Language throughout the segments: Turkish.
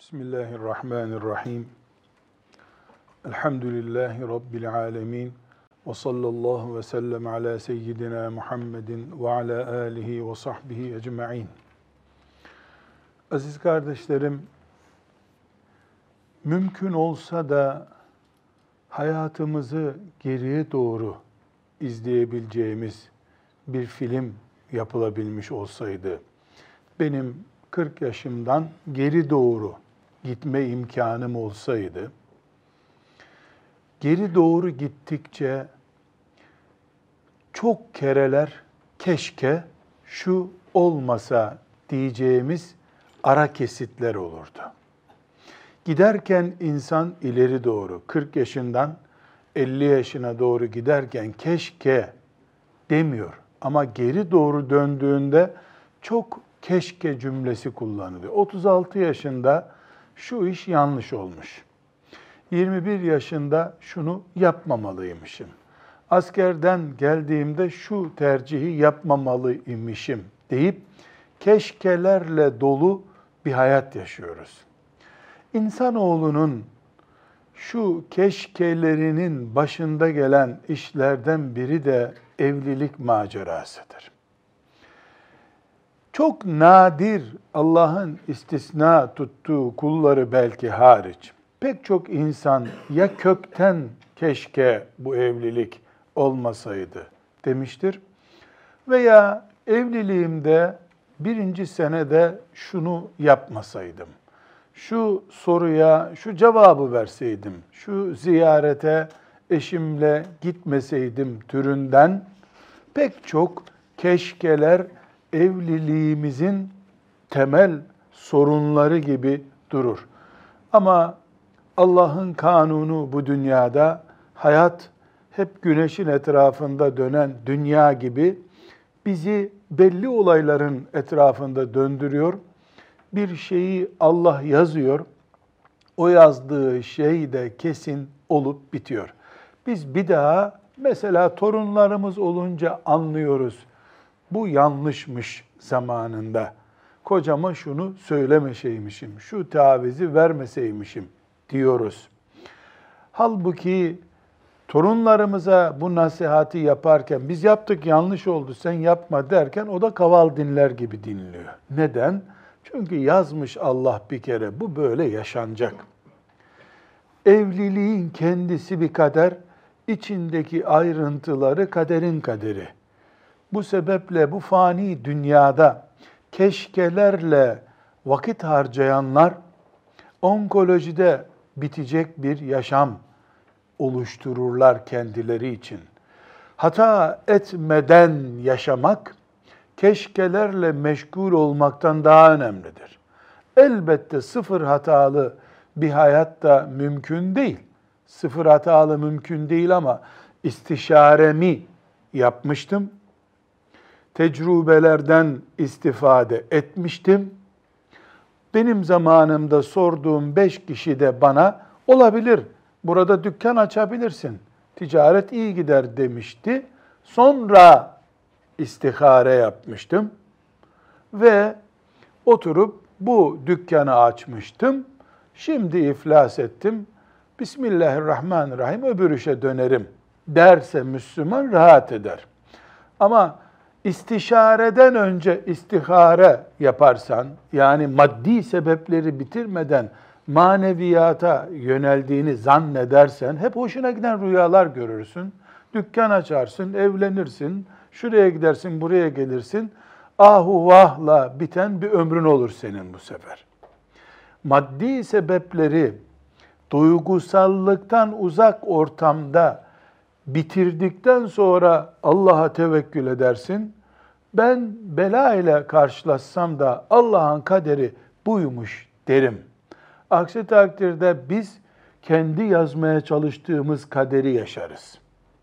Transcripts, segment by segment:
Bismillahirrahmanirrahim. Elhamdülillahi Rabbil alemin. Ve sallallahu ve sellem ala seyyidina Muhammedin ve ala alihi ve sahbihi ecma'in. Aziz kardeşlerim, mümkün olsa da hayatımızı geriye doğru izleyebileceğimiz bir film yapılabilmiş olsaydı, benim 40 yaşımdan geri doğru gitme imkanım olsaydı, geri doğru gittikçe çok kereler keşke şu olmasa diyeceğimiz ara kesitler olurdu. Giderken insan ileri doğru, 40 yaşından 50 yaşına doğru giderken keşke demiyor. Ama geri doğru döndüğünde çok keşke cümlesi kullanılıyor. 36 yaşında şu iş yanlış olmuş. 21 yaşında şunu yapmamalıymışım. Askerden geldiğimde şu tercihi yapmamalıymışım deyip keşkelerle dolu bir hayat yaşıyoruz. İnsanoğlunun şu keşkelerinin başında gelen işlerden biri de evlilik macerasıdır. Çok nadir, Allah'ın istisna tuttuğu kulları belki hariç, pek çok insan ya kökten keşke bu evlilik olmasaydı demiştir veya evliliğimde birinci senede şunu yapmasaydım, şu soruya şu cevabı verseydim, şu ziyarete eşimle gitmeseydim türünden pek çok keşkeler evliliğimizin temel sorunları gibi durur. Ama Allah'ın kanunu bu dünyada, hayat hep güneşin etrafında dönen dünya gibi bizi belli olayların etrafında döndürüyor. Bir şeyi Allah yazıyor, o yazdığı şey de kesin olup bitiyor. Biz bir daha mesela torunlarımız olunca anlıyoruz. Bu yanlışmış zamanında. Kocama şunu söylemeseymişim, şu tavizi vermeseymişim diyoruz. Halbuki torunlarımıza bu nasihati yaparken biz yaptık yanlış oldu sen yapma derken o da kaval dinler gibi dinliyor. Neden? Çünkü yazmış Allah bir kere bu böyle yaşanacak. Evliliğin kendisi bir kader, içindeki ayrıntıları kaderin kaderi. Bu sebeple bu fani dünyada keşkelerle vakit harcayanlar onkolojide bitecek bir yaşam oluştururlar kendileri için. Hata etmeden yaşamak keşkelerle meşgul olmaktan daha önemlidir. Elbette sıfır hatalı bir hayat da mümkün değil. Sıfır hatalı mümkün değil ama istişaremi yapmıştım. Tecrübelerden istifade etmiştim. Benim zamanımda sorduğum 5 kişi de bana olabilir, burada dükkan açabilirsin, ticaret iyi gider demişti. Sonra istihare yapmıştım ve oturup bu dükkanı açmıştım. Şimdi iflas ettim. Bismillahirrahmanirrahim öbür işe dönerim derse Müslüman rahat eder. Ama istişareden önce istihare yaparsan, yani maddi sebepleri bitirmeden maneviyata yöneldiğini zannedersen, hep hoşuna giden rüyalar görürsün. Dükkan açarsın, evlenirsin, şuraya gidersin, buraya gelirsin. Ahu vahla biten bir ömrün olur senin bu sefer. Maddi sebepleri duygusallıktan uzak ortamda bitirdikten sonra Allah'a tevekkül edersin. Ben bela ile karşılaşsam da Allah'ın kaderi buymuş derim. Aksi takdirde biz kendi yazmaya çalıştığımız kaderi yaşarız.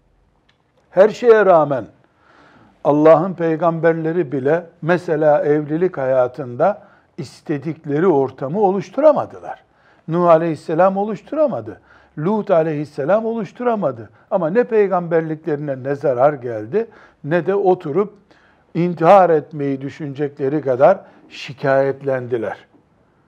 Her şeye rağmen Allah'ın peygamberleri bile mesela evlilik hayatında istedikleri ortamı oluşturamadılar. Nuh Aleyhisselam oluşturamadı. Lut Aleyhisselam oluşturamadı. Ama ne peygamberliklerine ne zarar geldi ne de oturup intihar etmeyi düşünecekleri kadar şikayetlendiler.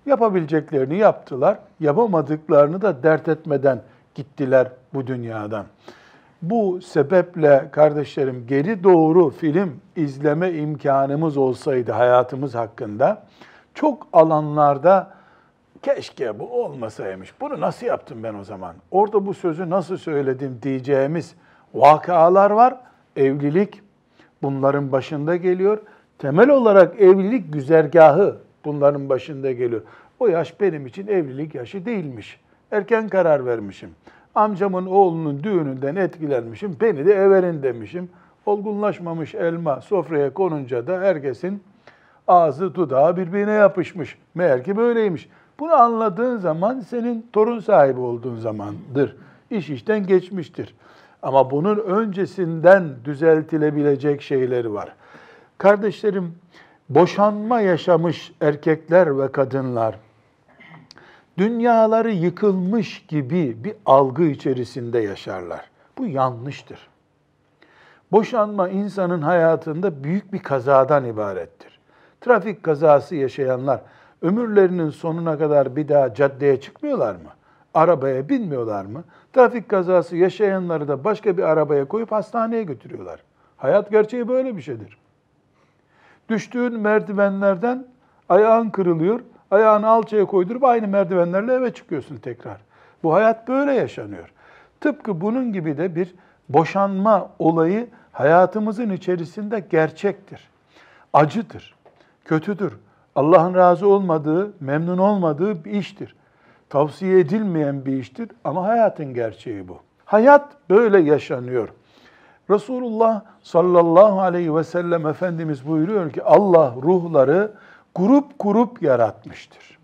Yapabileceklerini yaptılar, yapamadıklarını da dert etmeden gittiler bu dünyadan. Bu sebeple kardeşlerim geri doğru film izleme imkanımız olsaydı hayatımız hakkında çok alanlarda keşke bu olmasaymış, bunu nasıl yaptım ben o zaman, orada bu sözü nasıl söyledim diyeceğimiz vakalar var. Evlilik bunların başında geliyor. Temel olarak evlilik güzergahı bunların başında geliyor. O yaş benim için evlilik yaşı değilmiş. Erken karar vermişim. Amcamın oğlunun düğününden etkilenmişim. Beni de everin demişim. Olgunlaşmamış elma sofraya konunca da herkesin ağzı dudağı birbirine yapışmış. Meğer ki böyleymiş. Bunu anladığın zaman senin torun sahibi olduğun zamandır. İş işten geçmiştir. Ama bunun öncesinden düzeltilebilecek şeyleri var. Kardeşlerim, boşanma yaşamış erkekler ve kadınlar dünyaları yıkılmış gibi bir algı içerisinde yaşarlar. Bu yanlıştır. Boşanma insanın hayatında büyük bir kazadan ibarettir. Trafik kazası yaşayanlar ömürlerinin sonuna kadar bir daha caddeye çıkmıyorlar mı? Arabaya binmiyorlar mı? Trafik kazası yaşayanları da başka bir arabaya koyup hastaneye götürüyorlar. Hayat gerçeği böyle bir şeydir. Düştüğün merdivenlerden ayağın kırılıyor, ayağını alçıya koydurup aynı merdivenlerle eve çıkıyorsun tekrar. Bu hayat böyle yaşanıyor. Tıpkı bunun gibi de bir boşanma olayı hayatımızın içerisinde gerçektir. Acıdır, kötüdür. Allah'ın razı olmadığı, memnun olmadığı bir iştir. Tavsiye edilmeyen bir iştir ama hayatın gerçeği bu. Hayat böyle yaşanıyor. Resulullah sallallahu aleyhi ve sellem Efendimiz buyuruyor ki Allah ruhları grup grup yaratmıştır.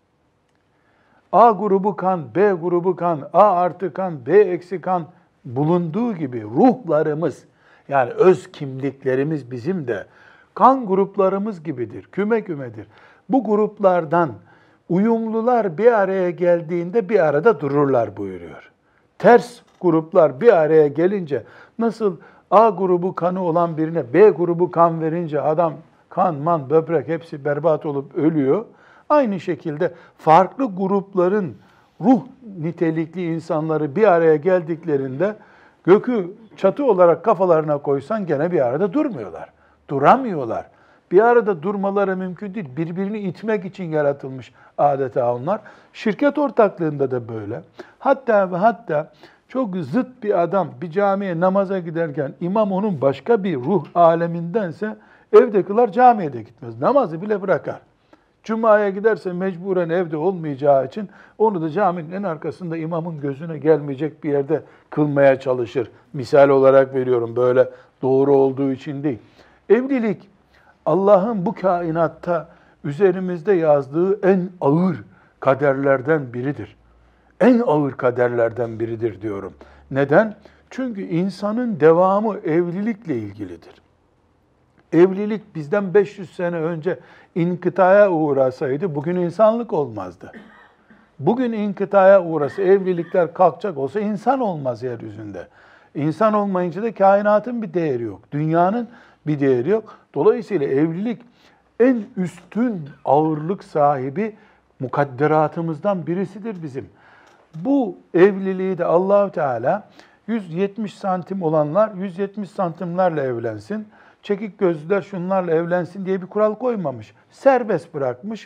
A grubu kan, B grubu kan, A artı kan, B eksi kan bulunduğu gibi ruhlarımız yani öz kimliklerimiz bizim de kan gruplarımız gibidir, küme kümedir. Bu gruplardan uyumlular bir araya geldiğinde bir arada dururlar buyuruyor. Ters gruplar bir araya gelince nasıl A grubu kanı olan birine B grubu kan verince adam kan, man, böbrek hepsi berbat olup ölüyor. Aynı şekilde farklı grupların ruh nitelikli insanları bir araya geldiklerinde gökü çatı olarak kafalarına koysan gene bir arada durmuyorlar. Duramıyorlar. Bir arada durmaları mümkün değil. Birbirini itmek için yaratılmış adeta onlar. Şirket ortaklığında da böyle. Hatta ve hatta çok zıt bir adam bir camiye namaza giderken imam onun başka bir ruh alemindense evde kılar, camiye de gitmez. Namazı bile bırakar. Cuma'ya giderse mecburen evde olmayacağı için onu da caminin en arkasında imamın gözüne gelmeyecek bir yerde kılmaya çalışır. Misal olarak veriyorum, böyle doğru olduğu için değil. Evlilik Allah'ın bu kainatta üzerimizde yazdığı en ağır kaderlerden biridir. En ağır kaderlerden biridir diyorum. Neden? Çünkü insanın devamı evlilikle ilgilidir. Evlilik bizden 500 sene önce inkıtaya uğrasaydı bugün insanlık olmazdı. Bugün inkıtaya uğrasa, evlilikler kalkacak olsa insan olmaz yeryüzünde. İnsan olmayınca da kainatın bir değeri yok. Dünyanın bir değeri yok. Dolayısıyla evlilik en üstün ağırlık sahibi mukadderatımızdan birisidir bizim. Bu evliliği de Allah-u Teala 170 santim olanlar 170 santimlerle evlensin, çekik gözlüler şunlarla evlensin diye bir kural koymamış. Serbest bırakmış.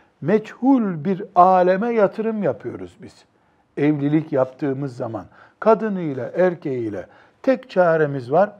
Meçhul bir aleme yatırım yapıyoruz biz. Evlilik yaptığımız zaman kadınıyla, erkeğiyle tek çaremiz var.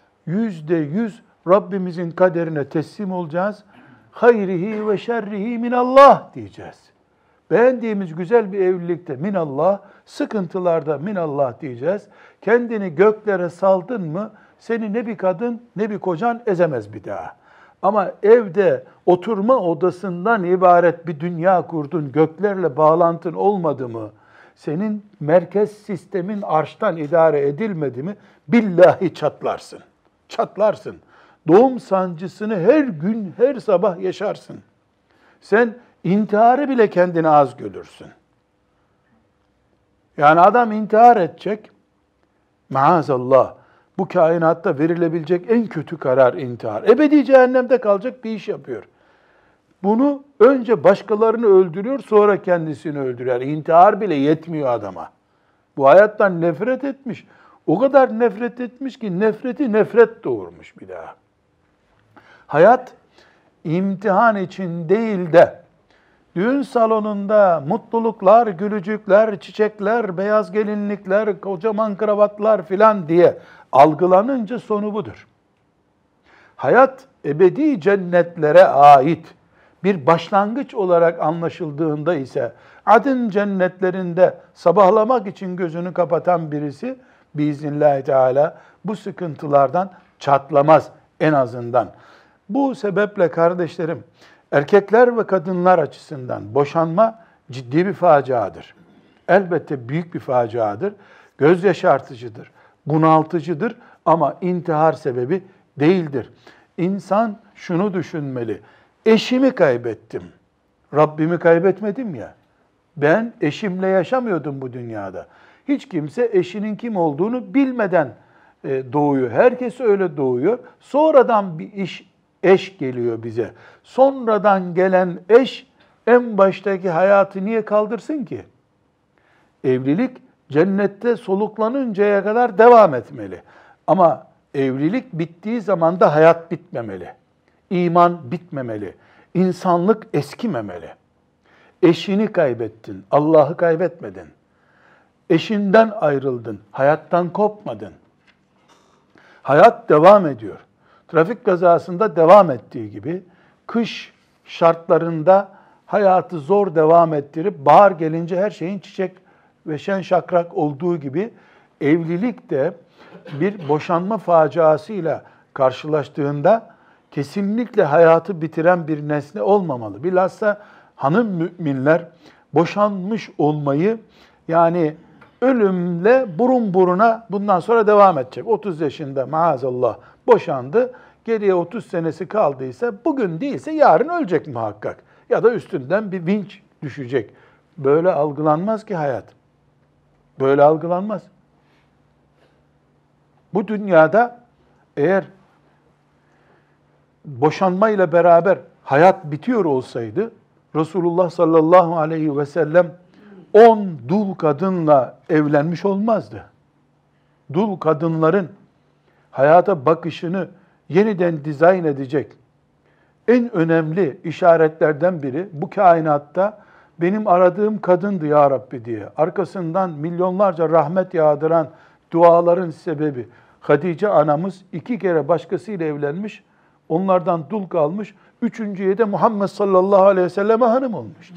%100 Rabbimizin kaderine teslim olacağız. Hayrihi ve şerrihi minallah diyeceğiz. Beğendiğimiz güzel bir evlilikte minallah, sıkıntılarda minallah diyeceğiz. Kendini göklere saldın mı seni ne bir kadın ne bir kocan ezemez bir daha. Ama evde oturma odasından ibaret bir dünya kurdun, göklerle bağlantın olmadı mı, senin merkez sistemin arştan idare edilmedi mi, billahi çatlarsın. Çatlarsın. Doğum sancısını her gün, her sabah yaşarsın. Sen intiharı bile kendine az görürsün. Yani adam intihar edecek, maazallah, bu kainatta verilebilecek en kötü karar intihar. Ebedi cehennemde kalacak bir iş yapıyor. Bunu önce başkalarını öldürüyor, sonra kendisini öldürüyor. İntihar bile yetmiyor adama. Bu hayattan nefret etmiş. O kadar nefret etmiş ki nefreti nefret doğurmuş bir daha. Hayat imtihan için değil de düğün salonunda mutluluklar, gülücükler, çiçekler, beyaz gelinlikler, kocaman kravatlar filan diye algılanınca sonu budur. Hayat ebedi cennetlere ait bir başlangıç olarak anlaşıldığında ise Adın cennetlerinde sabahlamak için gözünü kapatan birisi biiznillahü teala bu sıkıntılardan çatlamaz en azından. Bu sebeple kardeşlerim, erkekler ve kadınlar açısından boşanma ciddi bir faciadır. Elbette büyük bir faciadır. Göz yaşartıcıdır, bunaltıcıdır ama intihar sebebi değildir. İnsan şunu düşünmeli: eşimi kaybettim, Rabbimi kaybetmedim ya. Ben eşimle yaşamıyordum bu dünyada. Hiç kimse eşinin kim olduğunu bilmeden doğuyor. Herkes öyle doğuyor. Sonradan bir eş geliyor bize. Sonradan gelen eş en baştaki hayatı niye kaldırsın ki? Evlilik cennette soluklanıncaya kadar devam etmeli. Ama evlilik bittiği zaman da hayat bitmemeli. İman bitmemeli. İnsanlık eskimemeli. Eşini kaybettin, Allah'ı kaybetmedin. Eşinden ayrıldın, hayattan kopmadın. Hayat devam ediyor. Trafik kazasında devam ettiği gibi, kış şartlarında hayatı zor devam ettirip, bahar gelince her şeyin çiçek ve şen şakrak olduğu gibi, evlilik de bir boşanma faciasıyla karşılaştığında, kesinlikle hayatı bitiren bir nesne olmamalı. Bilhassa hanım müminler boşanmış olmayı, yani ölümle burun buruna bundan sonra devam edecek. 30 yaşında maazallah boşandı, geriye 30 senesi kaldıysa bugün değilse yarın ölecek muhakkak. Ya da üstünden bir vinç düşecek. Böyle algılanmaz ki hayat. Böyle algılanmaz. Bu dünyada eğer boşanmayla beraber hayat bitiyor olsaydı, Resulullah sallallahu aleyhi ve sellem 10 dul kadınla evlenmiş olmazdı. Dul kadınların hayata bakışını yeniden dizayn edecek en önemli işaretlerden biri bu kainatta benim aradığım kadındı ya Rabbi diye. Arkasından milyonlarca rahmet yağdıran duaların sebebi Hatice anamız 2 kere başkasıyla evlenmiş, onlardan dul kalmış, 3.'ye de Muhammed sallallahu aleyhi ve selleme hanım olmuştu.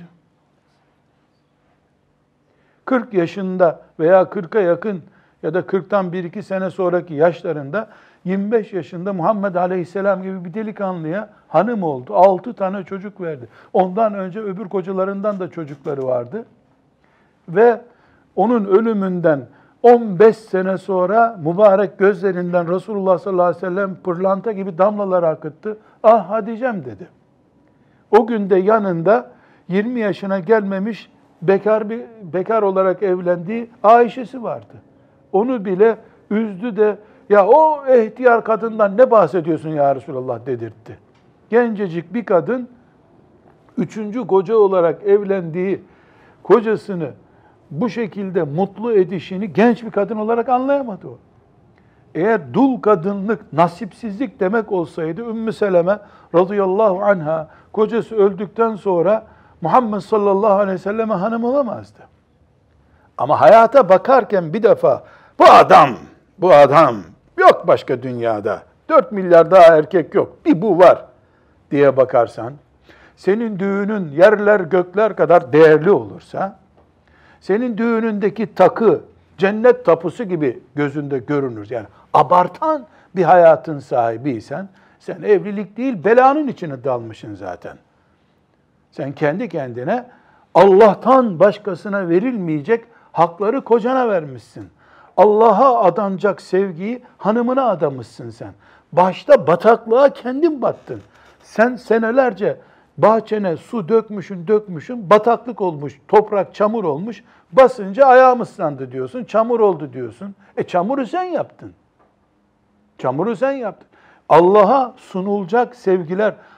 40 yaşında veya 40'a yakın ya da 40'tan 1-2 sene sonraki yaşlarında 25 yaşında Muhammed aleyhisselam gibi bir delikanlıya hanım oldu. 6 tane çocuk verdi. Ondan önce öbür kocalarından da çocukları vardı. Ve onun ölümünden 15 sene sonra mübarek gözlerinden Resulullah sallallahu aleyhi ve sellem pırlanta gibi damlalar akıttı. Ah Hatice'm dedi. O günde yanında 20 yaşına gelmemiş bekar olarak evlendiği Ayşe'si vardı. Onu bile üzdü de ya o ihtiyar kadından ne bahsediyorsun ya Resulallah dedirtti. Gencecik bir kadın 3. koca olarak evlendiği kocasını bu şekilde mutlu edişini genç bir kadın olarak anlayamadı o. Eğer dul kadınlık nasipsizlik demek olsaydı Ümmü Seleme radıyallahu anha kocası öldükten sonra Muhammed sallallahu aleyhi ve selleme hanım olamazdı. Ama hayata bakarken bir defa bu adam yok başka dünyada. 4 milyar daha erkek yok. Bir bu var diye bakarsan, senin düğünün yerler gökler kadar değerli olursa, senin düğünündeki takı cennet tapusu gibi gözünde görünür. Yani abartan bir hayatın sahibiysen, sen evlilik değil belanın içine dalmışsın zaten. Sen kendi kendine Allah'tan başkasına verilmeyecek hakları kocana vermişsin. Allah'a adanacak sevgiyi hanımına adamışsın sen. Başta bataklığa kendin battın. Sen senelerce bahçene su dökmüşün, bataklık olmuş, toprak çamur olmuş, basınca ayağım ıslandı diyorsun, çamur oldu diyorsun. Çamuru sen yaptın. Çamuru sen yaptın. Allah'a sunulacak sevgiler,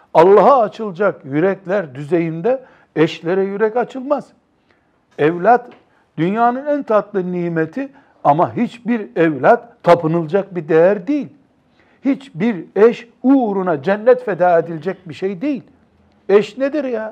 Allah'a açılacak yürekler düzeyinde eşlere yürek açılmaz. Evlat dünyanın en tatlı nimeti ama hiçbir evlat tapınılacak bir değer değil. Hiçbir eş uğruna cennet feda edilecek bir şey değil. Eş nedir ya?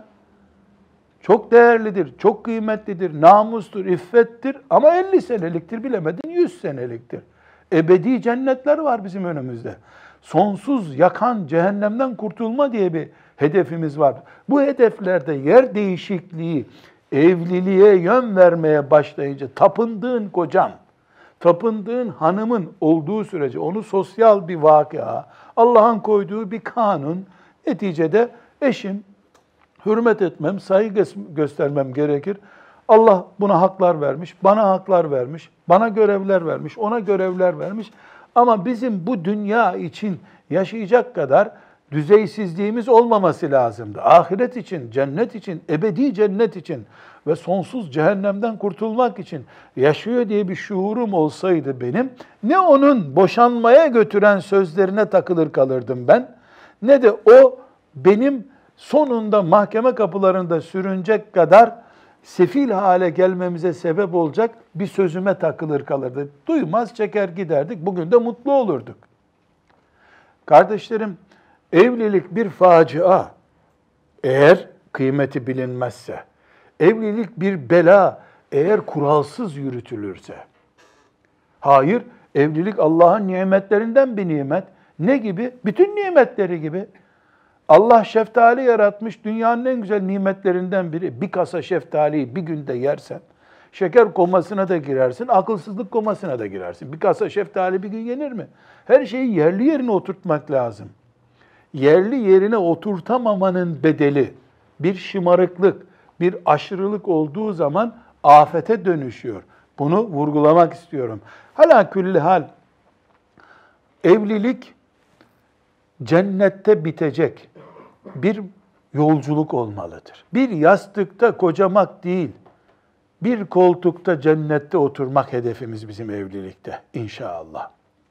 Çok değerlidir, çok kıymetlidir, namustur, iffettir ama 50 seneliktir, bilemedin 100 seneliktir. Ebedi cennetler var bizim önümüzde. Sonsuz yakan cehennemden kurtulma diye bir hedefimiz var. Bu hedeflerde yer değişikliği, evliliğe yön vermeye başlayınca tapındığın kocan, tapındığın hanımın olduğu sürece onu sosyal bir vakıa, Allah'ın koyduğu bir kanun, neticede eşim, hürmet etmem, saygı göstermem gerekir. Allah buna haklar vermiş, bana haklar vermiş, bana görevler vermiş, ona görevler vermiş. Ama bizim bu dünya için yaşayacak kadar düzeysizliğimiz olmaması lazımdı. Ahiret için, cennet için, ebedi cennet için ve sonsuz cehennemden kurtulmak için yaşıyor diye bir şuurum olsaydı benim, ne onun boşanmaya götüren sözlerine takılır kalırdım ben, ne de o benim sonunda mahkeme kapılarında sürünecek kadar sefil hale gelmemize sebep olacak bir sözüme takılır kalırdı. Duymaz çeker giderdik. Bugün de mutlu olurduk. Kardeşlerim, evlilik bir facia. Eğer kıymeti bilinmezse. Evlilik bir bela eğer kuralsız yürütülürse. Hayır, evlilik Allah'ın nimetlerinden bir nimet. Ne gibi? Bütün nimetleri gibi. Allah şeftali yaratmış, dünyanın en güzel nimetlerinden biri. Bir kasa şeftaliyi bir günde yersen, şeker komasına da girersin, akılsızlık komasına da girersin. Bir kasa şeftali bir gün yenir mi? Her şeyi yerli yerine oturtmak lazım. Yerli yerine oturtamamanın bedeli, bir şımarıklık, bir aşırılık olduğu zaman afete dönüşüyor. Bunu vurgulamak istiyorum. Hala külli hal, evlilik cennette bitecek bir yolculuk olmalıdır. Bir yastıkta kocamak değil, bir koltukta cennette oturmak hedefimiz bizim evlilikte inşallah.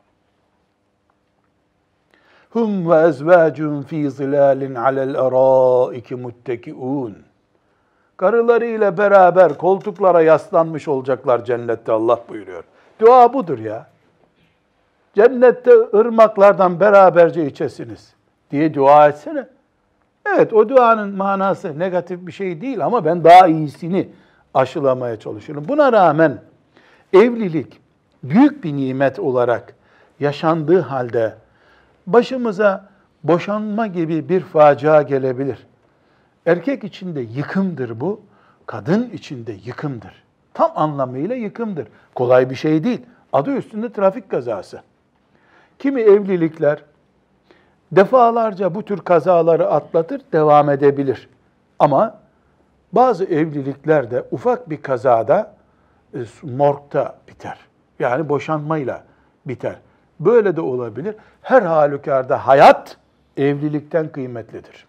Hum ve ezvacun fi zilalin alel araiki muttekiun. Karılarıyla beraber koltuklara yaslanmış olacaklar cennette, Allah buyuruyor. Dua budur ya. Cennette ırmaklardan beraberce içesiniz diye dua etsene. Evet, o duanın manası negatif bir şey değil ama ben daha iyisini aşılamaya çalışıyorum. Buna rağmen evlilik büyük bir nimet olarak yaşandığı halde başımıza boşanma gibi bir facia gelebilir. Erkek için de yıkımdır bu, kadın için de yıkımdır. Tam anlamıyla yıkımdır. Kolay bir şey değil. Adı üstünde trafik kazası. Kimi evlilikler defalarca bu tür kazaları atlatır, devam edebilir. Ama bazı evlilikler de ufak bir kazada morgda biter. Yani boşanmayla biter. Böyle de olabilir. Her halükarda hayat evlilikten kıymetlidir.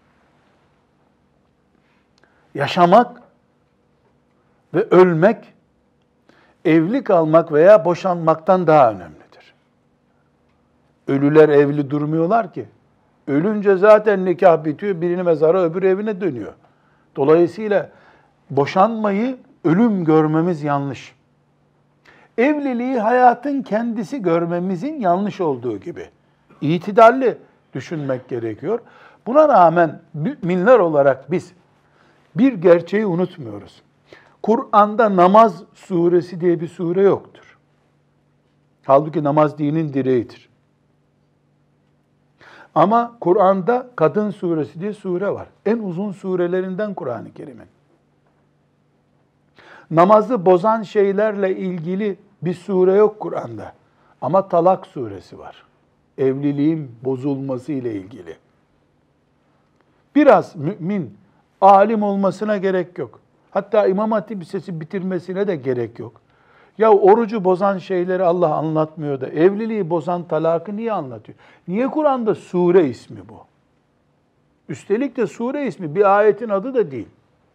Yaşamak ve ölmek, evli kalmak veya boşanmaktan daha önemlidir. Ölüler evli durmuyorlar ki. Ölünce zaten nikah bitiyor, birini mezara öbür evine dönüyor. Dolayısıyla boşanmayı ölüm görmemiz yanlış. Evliliği hayatın kendisi görmemizin yanlış olduğu gibi. İtidalli düşünmek gerekiyor. Buna rağmen müminler olarak biz bir gerçeği unutmuyoruz. Kur'an'da Namaz suresi diye bir sure yoktur. Halbuki namaz dinin direğidir. Ama Kur'an'da Kadın suresi diye sure var. En uzun surelerinden Kur'an-ı Kerim'in. Namazı bozan şeylerle ilgili bir sure yok Kur'an'da. Ama Talak suresi var. Evliliğin bozulması ile ilgili. Biraz mümin, alim olmasına gerek yok. Hatta İmam Hatip Lisesi bitirmesine de gerek yok. Ya orucu bozan şeyleri Allah anlatmıyor da evliliği bozan talakı niye anlatıyor? Niye Kur'an'da sure ismi bu? Üstelik de sure ismi bir ayetin adı da değil.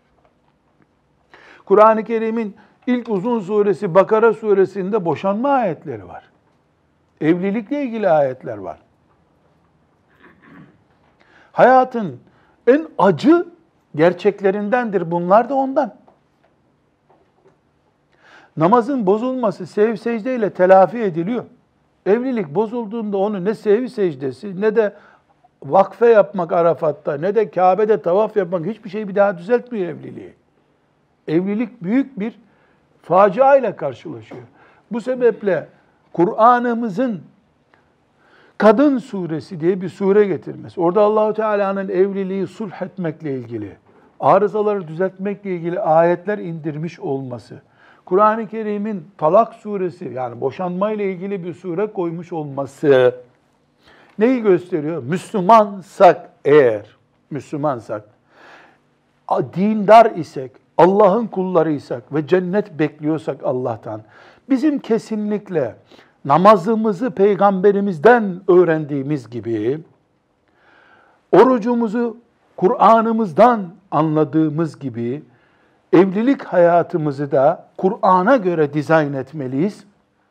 Kur'an-ı Kerim'in ilk uzun suresi Bakara suresinde boşanma ayetleri var. Evlilikle ilgili ayetler var. Hayatın En acı gerçeklerindendir. Bunlar da ondan. Namazın bozulması sev secdeyle telafi ediliyor. Evlilik bozulduğunda onu ne sev secdesi ne de vakfe yapmak Arafat'ta ne de Kabe'de tavaf yapmak hiçbir şey bir daha düzeltmiyor evliliği. Evlilik büyük bir facia ile karşılaşıyor. Bu sebeple Kur'an'ımızın Kadın suresi diye bir sure getirmesi. Orada Allahu Teala'nın evliliği sulh etmekle ilgili, arızaları düzeltmekle ilgili ayetler indirmiş olması. Kur'an-ı Kerim'in Talak suresi yani boşanma ile ilgili bir sure koymuş olması neyi gösteriyor? Müslümansak eğer, Müslümansak, dindar isek, Allah'ın kullarıysak ve cennet bekliyorsak Allah'tan, bizim kesinlikle namazımızı Peygamberimizden öğrendiğimiz gibi, orucumuzu Kur'an'ımızdan anladığımız gibi, evlilik hayatımızı da Kur'an'a göre dizayn etmeliyiz.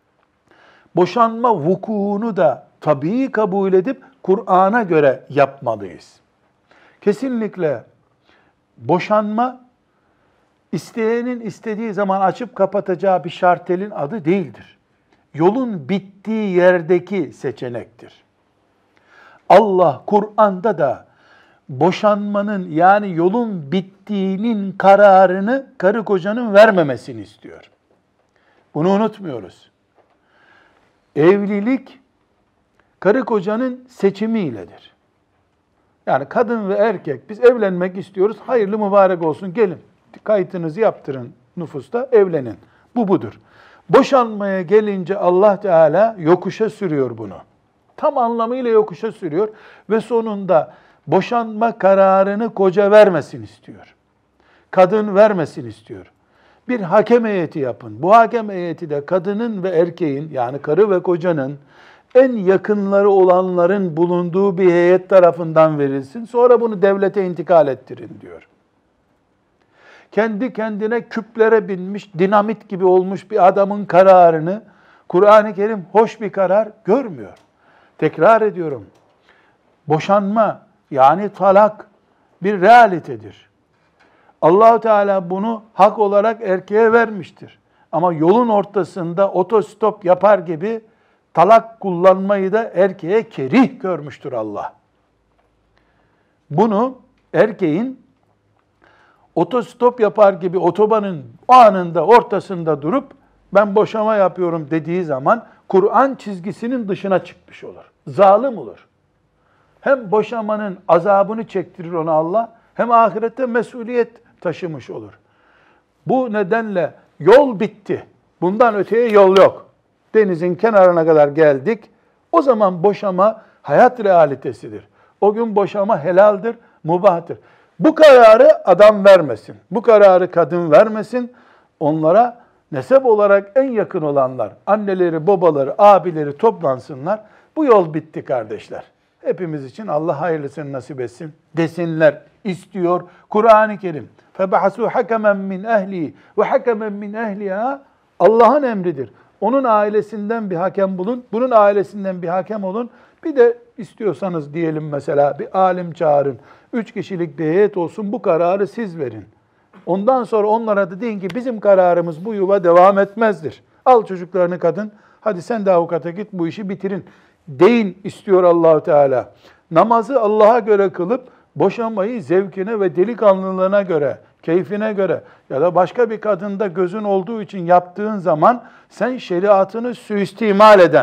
Boşanma vukuunu da tabii kabul edip Kur'an'a göre yapmalıyız. Kesinlikle boşanma, isteyenin istediği zaman açıp kapatacağı bir şartelin adı değildir. Yolun bittiği yerdeki seçenektir. Allah Kur'an'da da boşanmanın yani yolun bittiğinin kararını karı kocanın vermemesini istiyor. Bunu unutmuyoruz. Evlilik karı kocanın seçimiyledir. Yani kadın ve erkek biz evlenmek istiyoruz. Hayırlı mübarek olsun gelin. Kayıtınızı yaptırın nüfusta evlenin. Bu budur. Boşanmaya gelince Allah Teala yokuşa sürüyor bunu. Tam anlamıyla yokuşa sürüyor ve sonunda boşanma kararını koca vermesin istiyor. Kadın vermesin istiyor. Bir hakem heyeti yapın. Bu hakem heyeti de kadının ve erkeğin yani karı ve kocanın en yakınları olanların bulunduğu bir heyet tarafından verilsin. Sonra bunu devlete intikal ettirin diyor. Kendi kendine küplere binmiş, dinamit gibi olmuş bir adamın kararını Kur'an-ı Kerim hoş bir karar görmüyor. Tekrar ediyorum. Boşanma yani talak bir realitedir. Allah-u Teala bunu hak olarak erkeğe vermiştir. Ama yolun ortasında otostop yapar gibi talak kullanmayı da erkeğe kerih görmüştür Allah. Bunu erkeğin otostop yapar gibi otobanın anında ortasında durup ben boşama yapıyorum dediği zaman Kur'an çizgisinin dışına çıkmış olur. Zalim olur. Hem boşamanın azabını çektirir ona Allah, hem ahirette mesuliyet taşımış olur. Bu nedenle yol bitti. Bundan öteye yol yok. Denizin kenarına kadar geldik. O zaman boşama hayat realitesidir. O gün boşama helaldir, mubahtır. Bu kararı adam vermesin. Bu kararı kadın vermesin. Onlara nesep olarak en yakın olanlar, anneleri, babaları, abileri toplansınlar. Bu yol bitti kardeşler. Hepimiz için Allah hayırlısını nasip etsin desinler istiyor Kur'an-ı Kerim. فَبَحَسُوا حَكَمًا مِنْ اَهْلِهِ وَحَكَمًا مِنْ اَهْلِهَا Allah'ın emridir. Onun ailesinden bir hakem bulun, bunun ailesinden bir hakem olun. Bir de istiyorsanız diyelim mesela bir alim çağırın. 3 kişilik bir heyet olsun, bu kararı siz verin. Ondan sonra onlara da deyin ki bizim kararımız bu yuva devam etmezdir. Al çocuklarını kadın, hadi sen de avukata git bu işi bitirin. Deyin istiyor Allah-u Teala. Namazı Allah'a göre kılıp boşanmayı zevkine ve delikanlılığına göre, keyfine göre ya da başka bir kadında gözün olduğu için yaptığın zaman sen şeriatını suistimal eden,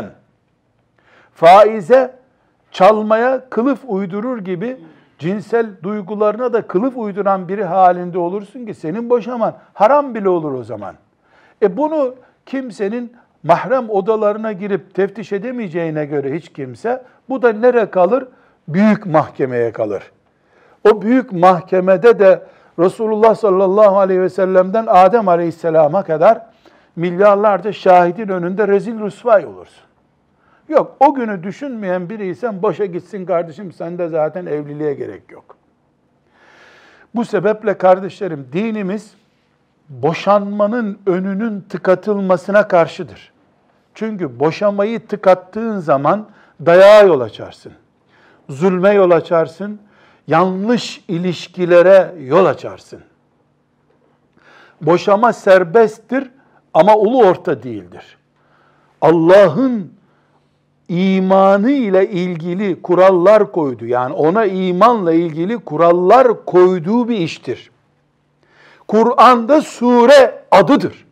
faize, çalmaya kılıf uydurur gibi cinsel duygularına da kılıf uyduran biri halinde olursun ki senin boşaman haram bile olur o zaman. Bunu kimsenin mahrem odalarına girip teftiş edemeyeceğine göre hiç kimse, bu da nereye kalır? Büyük mahkemeye kalır. O büyük mahkemede de Resulullah sallallahu aleyhi ve sellem'den Adem aleyhisselama kadar milyarlarca şahidin önünde rezil rüsvay olursun. Yok, o günü düşünmeyen biriysen boşa gitsin kardeşim, sende zaten evliliğe gerek yok. Bu sebeple kardeşlerim, dinimiz boşanmanın önünün tıkatılmasına karşıdır. Çünkü boşamayı tıkattığın zaman dayağa yol açarsın, zulme yol açarsın, yanlış ilişkilere yol açarsın. Boşama serbesttir ama ulu orta değildir. Allah'ın imanı ile ilgili kurallar koydu. Yani ona imanla ilgili kurallar koyduğu bir iştir. Kur'an'da sure adıdır.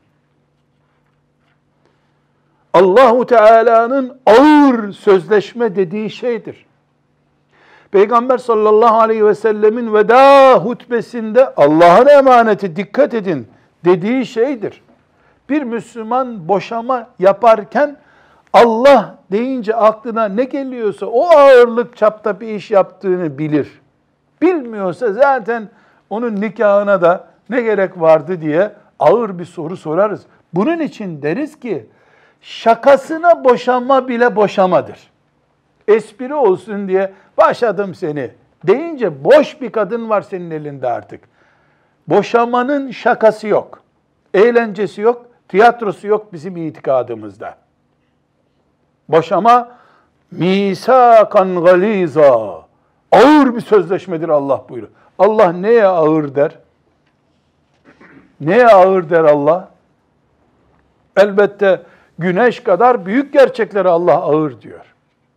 Allahu Teala'nın ağır sözleşme dediği şeydir. Peygamber sallallahu aleyhi ve sellemin veda hutbesinde Allah'ın emaneti dikkat edin dediği şeydir. Bir Müslüman boşama yaparken Allah deyince aklına ne geliyorsa o ağırlık çapta bir iş yaptığını bilir. Bilmiyorsa zaten onun nikahına da ne gerek vardı diye ağır bir soru sorarız. Bunun için deriz ki şakasına boşanma bile boşamadır. Espri olsun diye başladım seni deyince boş bir kadın var senin elinde artık. Boşamanın şakası yok. Eğlencesi yok, tiyatrosu yok bizim itikadımızda. Boşama misakan galiza. Ağır bir sözleşmedir Allah buyuruyor. Allah neye ağır der? Neye ağır der Allah? Elbette güneş kadar büyük gerçekleri Allah ağır diyor.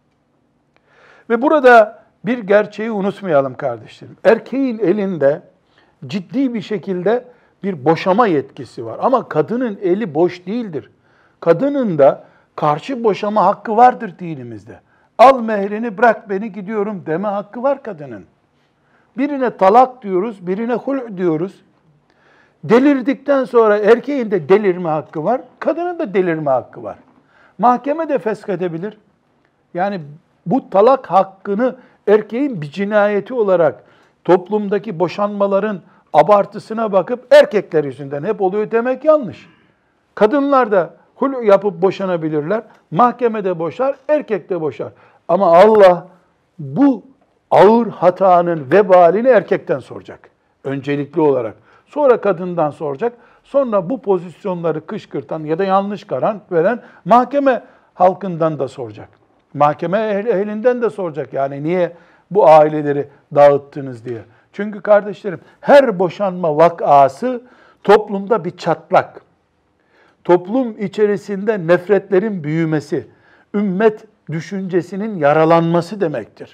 Ve burada bir gerçeği unutmayalım kardeşlerim. Erkeğin elinde ciddi bir şekilde bir boşama yetkisi var. Ama kadının eli boş değildir. Kadının da karşı boşama hakkı vardır dinimizde. Al mehrini bırak beni gidiyorum deme hakkı var kadının. Birine talak diyoruz, birine hul diyoruz. Delirdikten sonra erkeğin de delirme hakkı var, kadının da delirme hakkı var. Mahkeme de feshedebilir. Yani bu talak hakkını erkeğin bir cinayeti olarak toplumdaki boşanmaların abartısına bakıp erkekler yüzünden hep oluyor demek yanlış. Kadınlar da hul yapıp boşanabilirler. Mahkemede boşar, erkek de boşar. Ama Allah bu ağır hatanın vebalini erkekten soracak. Öncelikli olarak. Sonra kadından soracak. Sonra bu pozisyonları kışkırtan ya da yanlış karar veren mahkeme halkından da soracak. Mahkeme ehlinden de soracak. Yani niye bu aileleri dağıttınız diye. Çünkü kardeşlerim her boşanma vakası toplumda bir çatlak. Toplum içerisinde nefretlerin büyümesi, ümmet düşüncesinin yaralanması demektir.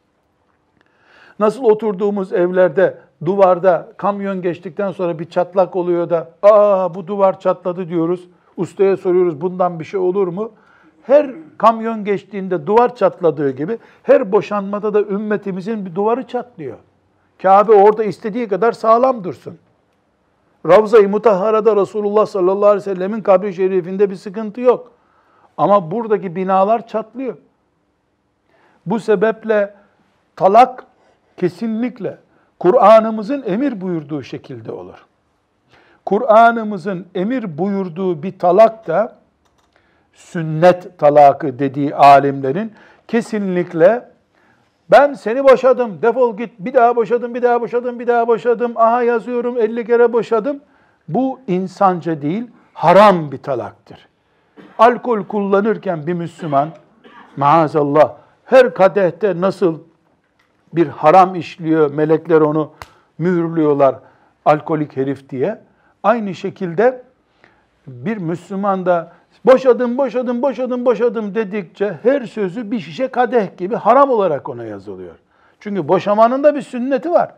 Nasıl oturduğumuz evlerde duvarda kamyon geçtikten sonra bir çatlak oluyor da bu duvar çatladı diyoruz. Ustaya soruyoruz bundan bir şey olur mu? Her kamyon geçtiğinde duvar çatladığı gibi her boşanmada da ümmetimizin bir duvarı çatlıyor. Kabe orada istediği kadar sağlam dursun. Ravza-i Mutahhara'da Resulullah sallallahu aleyhi ve sellemin kabri şerifinde bir sıkıntı yok. Ama buradaki binalar çatlıyor. Bu sebeple talak kesinlikle Kur'an'ımızın emir buyurduğu şekilde olur. Kur'an'ımızın emir buyurduğu bir talak da sünnet talakı dediği alimlerin kesinlikle ben seni boşadım, defol git, bir daha boşadım, bir daha boşadım, bir daha boşadım, aha yazıyorum 50 kere boşadım. Bu insanca değil, haram bir talaktır. Alkol kullanırken bir Müslüman, maazallah, her kadehte nasıl bir haram işliyor, melekler onu mühürlüyorlar, alkolik herif diye. Aynı şekilde bir Müslüman da boşadım dedikçe her sözü bir şişe kadeh gibi haram olarak ona yazılıyor. Çünkü boşamanın da bir sünneti var.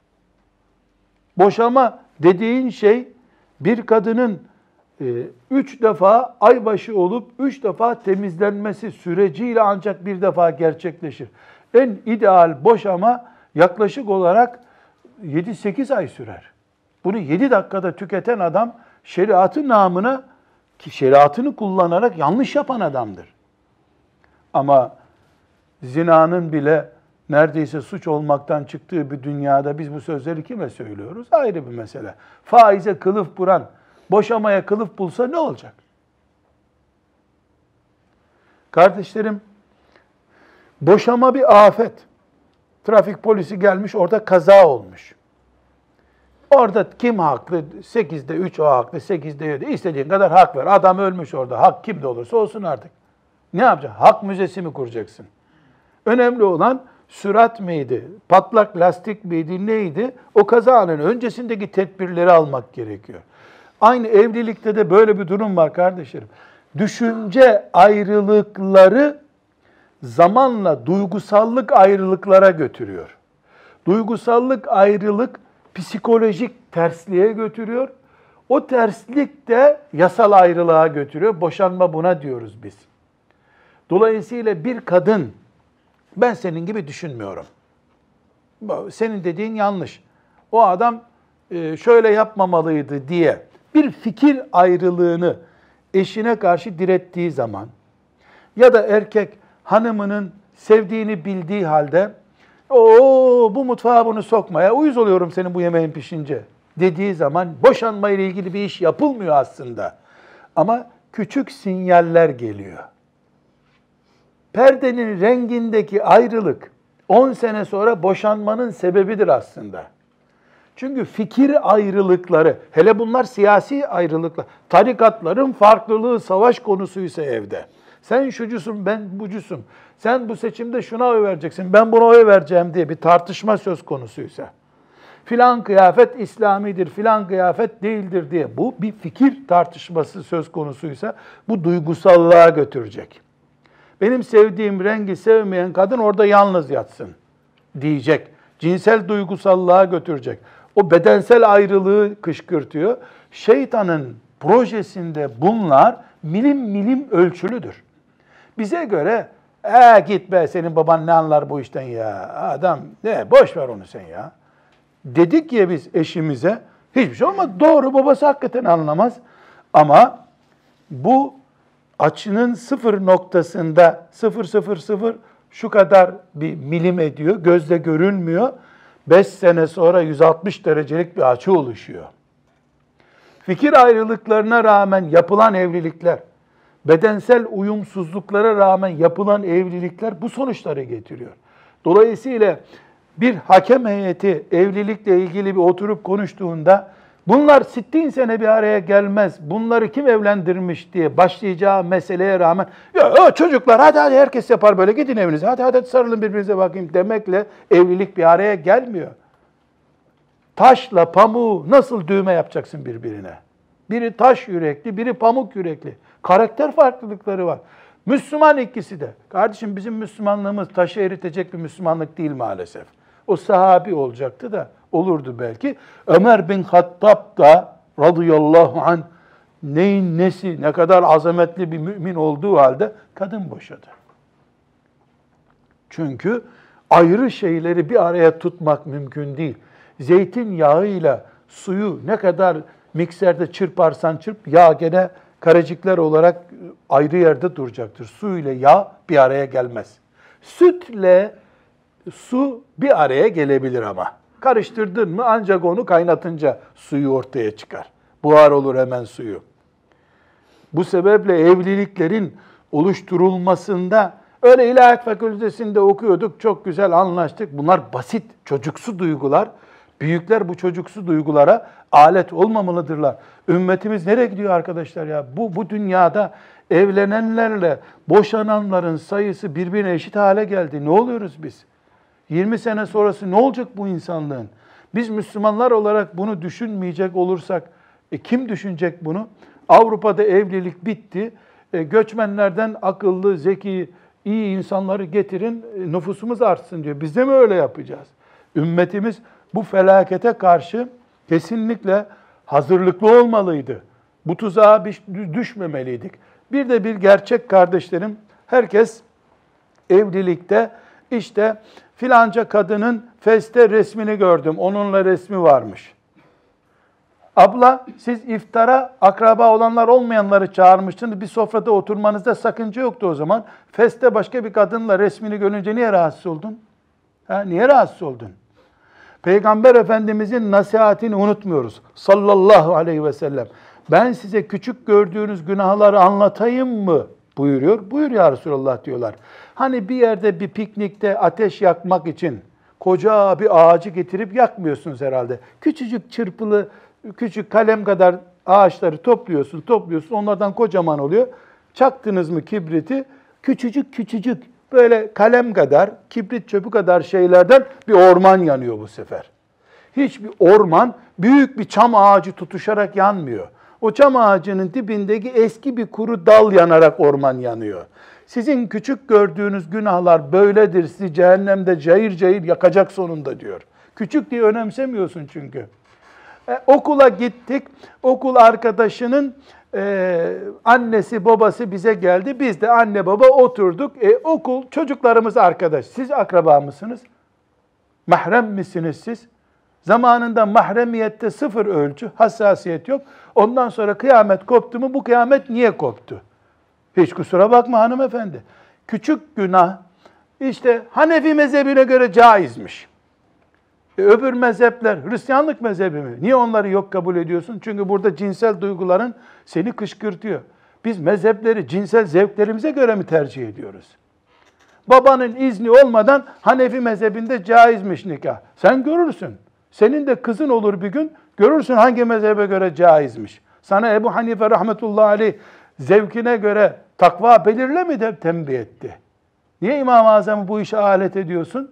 Boşama dediğin şey bir kadının 3 defa aybaşı olup 3 defa temizlenmesi süreciyle ancak bir defa gerçekleşir. En ideal boşama yaklaşık olarak 7-8 ay sürer. Bunu 7 dakikada tüketen adam şeriatın namına ki şeriatını kullanarak yanlış yapan adamdır. Ama zinanın bile neredeyse suç olmaktan çıktığı bir dünyada biz bu sözleri kime söylüyoruz? Ayrı bir mesele. Faize kılıf bulan, boşamaya kılıf bulsa ne olacak? Kardeşlerim, boşama bir afet. Trafik polisi gelmiş, orada kaza olmuş. Orada kim haklı? 8'de 3 o haklı, 8'de 7. İstediğin kadar hak ver. Adam ölmüş orada. Hak kimde olursa olsun artık. Ne yapacaksın? Hak müzesi mi kuracaksın? Önemli olan sürat miydi, patlak lastik miydi, neydi? O kazanın öncesindeki tedbirleri almak gerekiyor. Aynı evlilikte de böyle bir durum var kardeşlerim. Düşünce ayrılıkları zamanla duygusallık ayrılıklara götürüyor. Duygusallık ayrılık psikolojik tersliğe götürüyor. O terslik de yasal ayrılığa götürüyor. Boşanma buna diyoruz biz. Dolayısıyla bir kadın, ben senin gibi düşünmüyorum. Senin dediğin yanlış. O adam şöyle yapmamalıydı diye bir fikir ayrılığını eşine karşı direttiği zaman ya da erkek hanımının sevdiğini bildiği halde bu mutfağa bunu sokmaya uyuz oluyorum senin bu yemeğin pişince dediği zaman boşanma ile ilgili bir iş yapılmıyor aslında. Ama küçük sinyaller geliyor. Perdenin rengindeki ayrılık 10 sene sonra boşanmanın sebebidir aslında. Çünkü fikir ayrılıkları, hele bunlar siyasi ayrılıklar, tarikatların farklılığı savaş konusuysa evde. Sen şucusun, ben bucusum. Sen bu seçimde şuna oy vereceksin, ben buna oy vereceğim diye bir tartışma söz konusuysa. Filan kıyafet İslamidir, filan kıyafet değildir diye bu bir fikir tartışması söz konusuysa bu duygusallığa götürecek. Benim sevdiğim rengi sevmeyen kadın orada yalnız yatsın diyecek. Cinsel duygusallığa götürecek. O bedensel ayrılığı kışkırtıyor. Şeytanın projesinde bunlar milim milim ölçülüdür. Bize göre git be senin baban ne anlar bu işten ya. Adam ne boş ver onu sen ya. Dedik ya biz eşimize hiçbir şey olmaz. Doğru, babası hakikaten anlamaz. Ama bu açının sıfır noktasında 0,00 şu kadar bir milim ediyor. Gözle görünmüyor. 5 sene sonra 160 derecelik bir açı oluşuyor. Fikir ayrılıklarına rağmen yapılan evlilikler, bedensel uyumsuzluklara rağmen yapılan evlilikler bu sonuçları getiriyor. Dolayısıyla bir hakem heyeti evlilikle ilgili bir oturup konuştuğunda bunlar 60 sene bir araya gelmez, bunları kim evlendirmiş diye başlayacağı meseleye rağmen ya çocuklar hadi herkes yapar böyle gidin evinize hadi sarılın birbirinize bakayım demekle evlilik bir araya gelmiyor. Taşla pamuğu nasıl düğme yapacaksın birbirine? Biri taş yürekli, biri pamuk yürekli. Karakter farklılıkları var. Müslüman ikisi de. Kardeşim bizim Müslümanlığımız taşı eritecek bir Müslümanlık değil maalesef. O sahabi olacaktı da olurdu belki. Ömer bin Hattab da radıyallahu anh neyin nesi ne kadar azametli bir mümin olduğu halde kadın boşadı. Çünkü ayrı şeyleri bir araya tutmak mümkün değil. Zeytinyağıyla suyu ne kadar mikserde çırparsan çırp, yağ gene karecikler olarak ayrı yerde duracaktır. Su ile yağ bir araya gelmez. Sütle su bir araya gelebilir ama. Karıştırdın mı ancak onu kaynatınca suyu ortaya çıkar. Buhar olur hemen suyu. Bu sebeple evliliklerin oluşturulmasında öyle ilahiyat fakültesinde okuyorduk, çok güzel anlaştık. Bunlar basit, çocuksu duygular. Büyükler bu çocuksu duygulara alet olmamalıdırlar. Ümmetimiz nereye gidiyor arkadaşlar ya? Bu dünyada evlenenlerle boşananların sayısı birbirine eşit hale geldi. Ne oluyoruz biz? 20 sene sonrası ne olacak bu insanlığın? Biz Müslümanlar olarak bunu düşünmeyecek olursak kim düşünecek bunu? Avrupa'da evlilik bitti. Göçmenlerden akıllı, zeki, iyi insanları getirin, nüfusumuz artsın diyor. Biz de mi öyle yapacağız? Ümmetimiz bu felakete karşı kesinlikle hazırlıklı olmalıydı. Bu tuzağa düşmemeliydik. Bir de bir gerçek kardeşlerim, herkes evlilikte işte filanca kadının feste resmini gördüm, onunla resmi varmış. Abla siz iftara akraba olanlar olmayanları çağırmıştınız, bir sofrada oturmanızda sakınca yoktu o zaman. Feste başka bir kadınla resmini görünce niye rahatsız oldun? Niye rahatsız oldun? Peygamber Efendimizin nasihatini unutmuyoruz. Sallallahu aleyhi ve sellem. Ben size küçük gördüğünüz günahları anlatayım mı? Buyuruyor. Buyur ya Resulallah diyorlar. Hani bir yerde bir piknikte ateş yakmak için koca bir ağacı getirip yakmıyorsunuz herhalde. Küçücük çırpılı, küçük kalem kadar ağaçları topluyorsun. Onlardan kocaman oluyor. Çaktınız mı kibriti? Küçücük böyle kalem kadar, kibrit çöpü kadar şeylerden bir orman yanıyor bu sefer. Hiçbir orman büyük bir çam ağacı tutuşarak yanmıyor. O çam ağacının dibindeki eski bir kuru dal yanarak orman yanıyor. Sizin küçük gördüğünüz günahlar böyledir. Sizi cehennemde cayır cayır yakacak sonunda diyor. Küçük diye önemsemiyorsun çünkü. Okula gittik. Okul arkadaşının annesi babası bize geldi. Biz de anne baba oturduk. Okul çocuklarımız arkadaş. Siz akraba mısınız? Mahrem misiniz siz? Zamanında mahremiyette sıfır ölçü, hassasiyet yok. Ondan sonra kıyamet koptu mu? Bu kıyamet niye koptu? Hiç kusura bakma hanımefendi. Küçük günah işte Hanefi mezhebine göre caizmiş. Öbür mezhepler, Hristiyanlık mezhebi mi? Niye onları yok kabul ediyorsun? Çünkü burada cinsel duyguların seni kışkırtıyor. Biz mezhepleri cinsel zevklerimize göre mi tercih ediyoruz? Babanın izni olmadan Hanefi mezhebinde caizmiş nikah. Sen görürsün. Senin de kızın olur bir gün, görürsün hangi mezhebe göre caizmiş. Sana Ebu Hanife rahmetullahi aleyh zevkine göre takva belirle mi de tembih etti? Niye İmam-ı Azam'ı bu işe alet ediyorsun?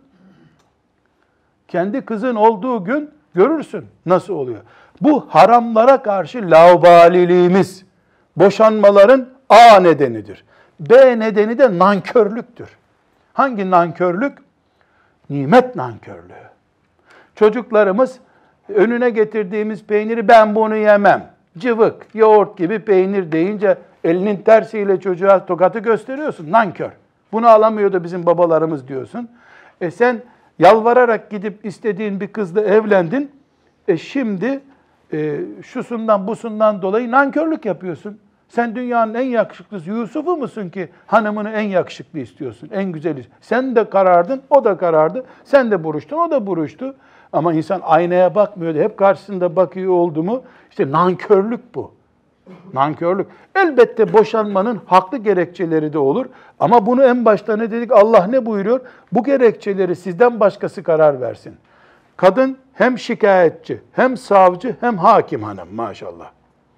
Kendi kızın olduğu gün görürsün nasıl oluyor. Bu haramlara karşı laubaliliğimiz, boşanmaların A nedenidir. B nedeni de nankörlüktür. Hangi nankörlük? Nimet nankörlüğü. Çocuklarımız önüne getirdiğimiz peyniri ben bunu yemem. Cıvık, yoğurt gibi peynir deyince elinin tersiyle çocuğa tokatı gösteriyorsun. Nankör. Bunu alamıyor da bizim babalarımız diyorsun. Sen yalvararak gidip istediğin bir kızla evlendin. Şimdi şusundan busundan dolayı nankörlük yapıyorsun. Sen dünyanın en yakışıklısı Yusuf'u musun ki hanımını en yakışıklı istiyorsun, en güzeli? Sen de karardın, o da karardı. Sen de buruştun, o da buruştu. Ama insan aynaya bakmıyor da hep karşısında bakıyor oldu mu? İşte nankörlük bu. Nankörlük. Elbette boşanmanın haklı gerekçeleri de olur. Ama bunu en başta ne dedik? Allah ne buyuruyor? Bu gerekçeleri sizden başkası karar versin. Kadın hem şikayetçi, hem savcı, hem hakim hanım maşallah.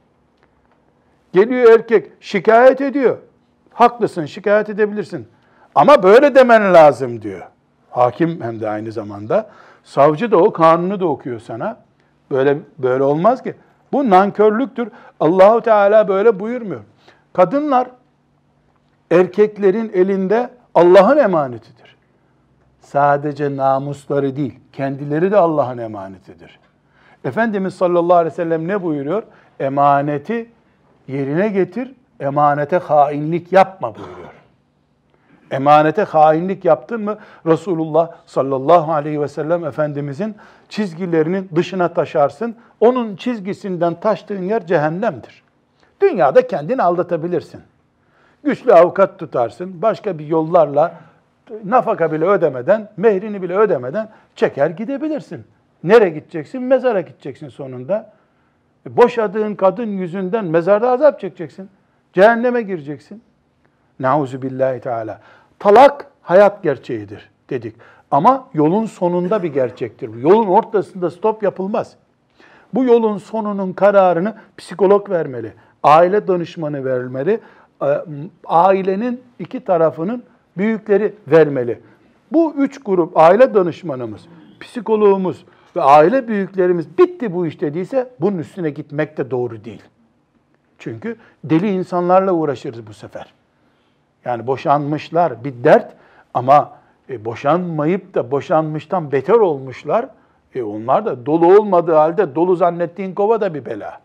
Geliyor erkek şikayet ediyor. Haklısın, şikayet edebilirsin. Ama böyle demen lazım diyor. Hakim hem de aynı zamanda. Savcı da o kanunu da okuyor sana. Böyle olmaz ki. Bu nankörlüktür. Allahu Teala böyle buyurmuyor. Kadınlar erkeklerin elinde Allah'ın emanetidir. Sadece namusları değil, kendileri de Allah'ın emanetidir. Efendimiz sallallahu aleyhi ve sellem ne buyuruyor? Emaneti yerine getir, emanete hainlik yapma buyuruyor. Emanete hainlik yaptın mı Resulullah sallallahu aleyhi ve sellem Efendimizin çizgilerinin dışına taşarsın. Onun çizgisinden taştığın yer cehennemdir. Dünyada kendini aldatabilirsin. Güçlü avukat tutarsın, başka bir yollarla nafaka bile ödemeden, mehrini bile ödemeden çeker gidebilirsin. Nereye gideceksin? Mezara gideceksin sonunda. Boşadığın kadın yüzünden mezarda azap çekeceksin. Cehenneme gireceksin. Nauzubillahi teala. Talak hayat gerçeğidir dedik. Ama yolun sonunda bir gerçektir. Yolun ortasında stop yapılmaz. Bu yolun sonunun kararını psikolog vermeli. Aile danışmanı vermeli. Ailenin iki tarafının büyükleri vermeli. Bu üç grup aile danışmanımız, psikologumuz ve aile büyüklerimiz bitti bu iş dediyse bunun üstüne gitmek de doğru değil. Çünkü deli insanlarla uğraşırız bu sefer. Yani boşanmışlar bir dert ama boşanmayıp da boşanmıştan beter olmuşlar. Onlar da dolu olmadığı halde dolu zannettiğin kova da bir bela.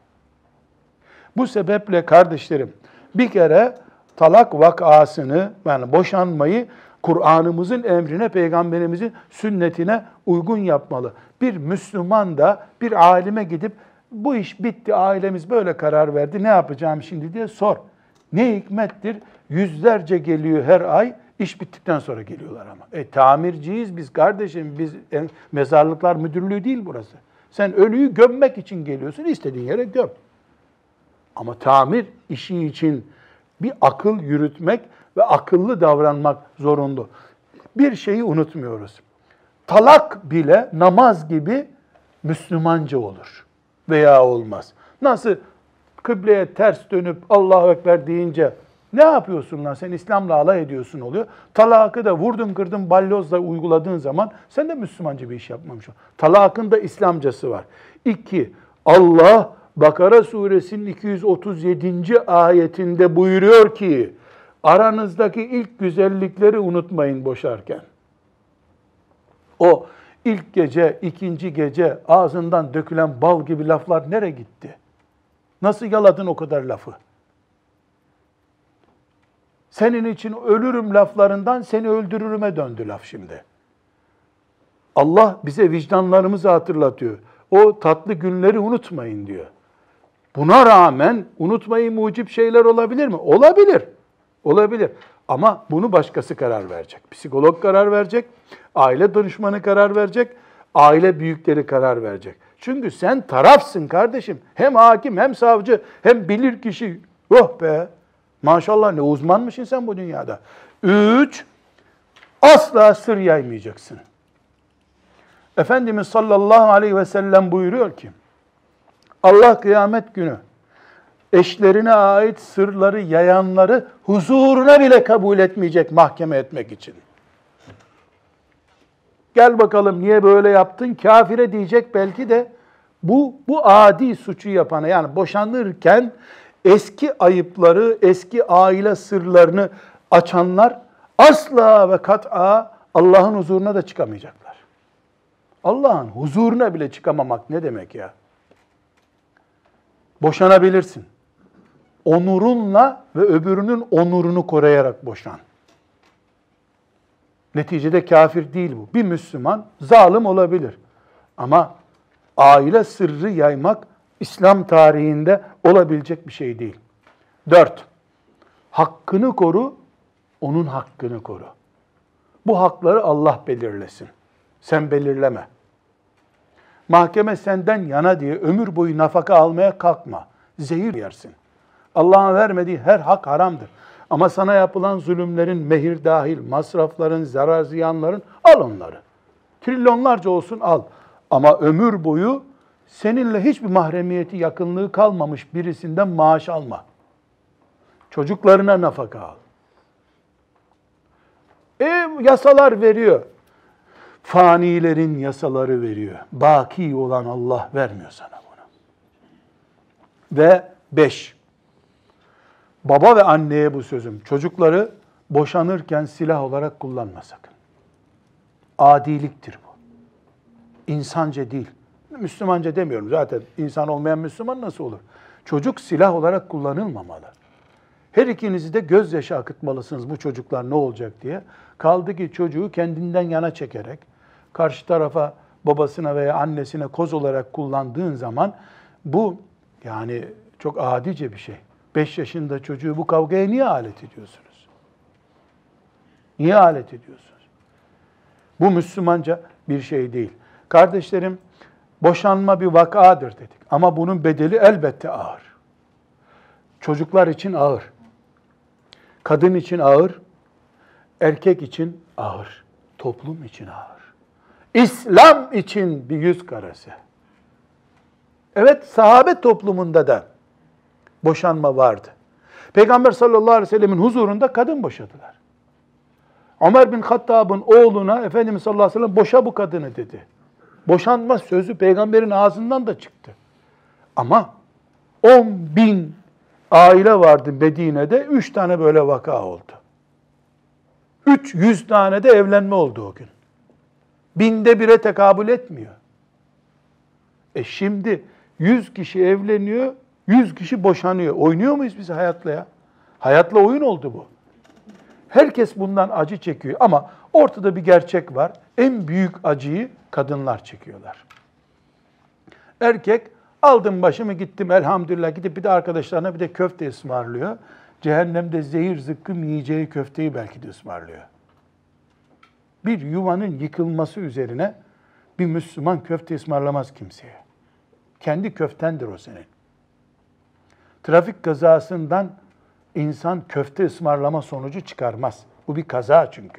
Bu sebeple kardeşlerim bir kere talak vakasını yani boşanmayı Kur'an'ımızın emrine, Peygamberimizin sünnetine uygun yapmalı. Bir Müslüman da bir alime gidip bu iş bitti, ailemiz böyle karar verdi, ne yapacağım şimdi diye sor. Ne hikmettir? Yüzlerce geliyor her ay, iş bittikten sonra geliyorlar ama. Tamirciyiz biz kardeşim, biz mezarlıklar müdürlüğü değil burası. Sen ölüyü gömmek için geliyorsun, istediğin yere göm. Ama tamir işi için bir akıl yürütmek ve akıllı davranmak zorunlu. Bir şeyi unutmuyoruz. Talak bile namaz gibi Müslümanca olur veya olmaz. Nasıl kıbleye ters dönüp Allahu Ekber deyince Ne yapıyorsun lan sen, İslam'la alay ediyorsun oluyor. Talakı da vurdun kırdın balyozla uyguladığın zaman sen de Müslümanca bir iş yapmamış ol. Talakın da İslamcası var. 2. Allah Bakara suresinin 237. ayetinde buyuruyor ki aranızdaki ilk güzellikleri unutmayın boşarken. O ilk gece, ikinci gece ağzından dökülen bal gibi laflar nereye gitti? Nasıl yaladın o kadar lafı? Senin için ölürüm laflarından seni öldürürüme döndü laf şimdi. Allah bize vicdanlarımızı hatırlatıyor. O tatlı günleri unutmayın diyor. Buna rağmen unutmayı mucip şeyler olabilir mi? Olabilir. Olabilir. Ama bunu başkası karar verecek. Psikolog karar verecek, aile danışmanı karar verecek, aile büyükleri karar verecek. Çünkü sen tarafsın kardeşim. Hem hakim, hem savcı, hem bilirkişi. Oh be! Maşallah ne uzmanmışsın sen bu dünyada. 3. Asla sır yaymayacaksın. Efendimiz sallallahu aleyhi ve sellem buyuruyor ki, Allah kıyamet günü eşlerine ait sırları yayanları huzuruna bile kabul etmeyecek mahkeme etmek için. Gel bakalım niye böyle yaptın? Kafire diyecek belki de bu adi suçu yapana, yani boşanırken eski ayıpları, eski aile sırlarını açanlar asla ve kat'a Allah'ın huzuruna da çıkamayacaklar. Allah'ın huzuruna bile çıkamamak ne demek ya? Boşanabilirsin. Onurunla ve öbürünün onurunu koruyarak boşan. Neticede kafir değil bu. Bir Müslüman zalim olabilir. Ama aile sırrı yaymak İslam tarihinde olabilecek bir şey değil. 4. Hakkını koru, onun hakkını koru. Bu hakları Allah belirlesin. Sen belirleme. Mahkeme senden yana diye ömür boyu nafaka almaya kalkma. Zehir yersin. Allah'ın vermediği her hak haramdır. Ama sana yapılan zulümlerin mehir dahil, masrafların, zarar ziyanların al onları. Trilyonlarca olsun al. Ama ömür boyu seninle hiçbir mahremiyeti, yakınlığı kalmamış birisinden maaş alma. Çocuklarına nafaka al. Yasalar veriyor. Fanilerin yasaları veriyor. Baki olan Allah vermiyor sana bunu. Ve 5. Baba ve anneye bu sözüm. Çocukları boşanırken silah olarak kullanma sakın. Adiliktir bu. İnsanca değil. Müslümanca demiyorum. Zaten insan olmayan Müslüman nasıl olur? Çocuk silah olarak kullanılmamalı. Her ikinizi de gözyaşı akıtmalısınız bu çocuklar ne olacak diye. Kaldı ki çocuğu kendinden yana çekerek, karşı tarafa, babasına veya annesine koz olarak kullandığın zaman bu yani çok adice bir şey. 5 yaşında çocuğu bu kavgaya niye alet ediyorsunuz? Niye alet ediyorsunuz? Bu Müslümanca bir şey değil. Kardeşlerim, boşanma bir vakadır dedik. Ama bunun bedeli elbette ağır. Çocuklar için ağır. Kadın için ağır. Erkek için ağır. Toplum için ağır. İslam için bir yüz karası. Evet, sahabe toplumunda da boşanma vardı. Peygamber sallallahu aleyhi ve sellemin huzurunda kadın boşadılar. Ömer bin Hattab'ın oğluna Efendimiz sallallahu aleyhi ve sellem boşa bu kadını dedi. Boşanma sözü peygamberin ağzından da çıktı. Ama 10.000 aile vardı Medine'de, 3 tane böyle vaka oldu. 300 tane de evlenme oldu o gün. 1000'de 1'e tekabül etmiyor. Şimdi 100 kişi evleniyor, 100 kişi boşanıyor. Oynuyor muyuz biz hayatla ya? Hayatla oyun oldu bu. Herkes bundan acı çekiyor ama ortada bir gerçek var. En büyük acıyı kadınlar çekiyorlar. Erkek aldım başımı gittim elhamdülillah, gidip bir de arkadaşlarına bir de köfte ısmarlıyor. Cehennemde zehir zıkkım yiyeceği köfteyi belki de ısmarlıyor. Bir yuvanın yıkılması üzerine bir Müslüman köfte ısmarlamaz kimseye. Kendi köftendir o senin. Trafik kazasından insan köfte ısmarlama sonucu çıkarmaz. Bu bir kaza çünkü.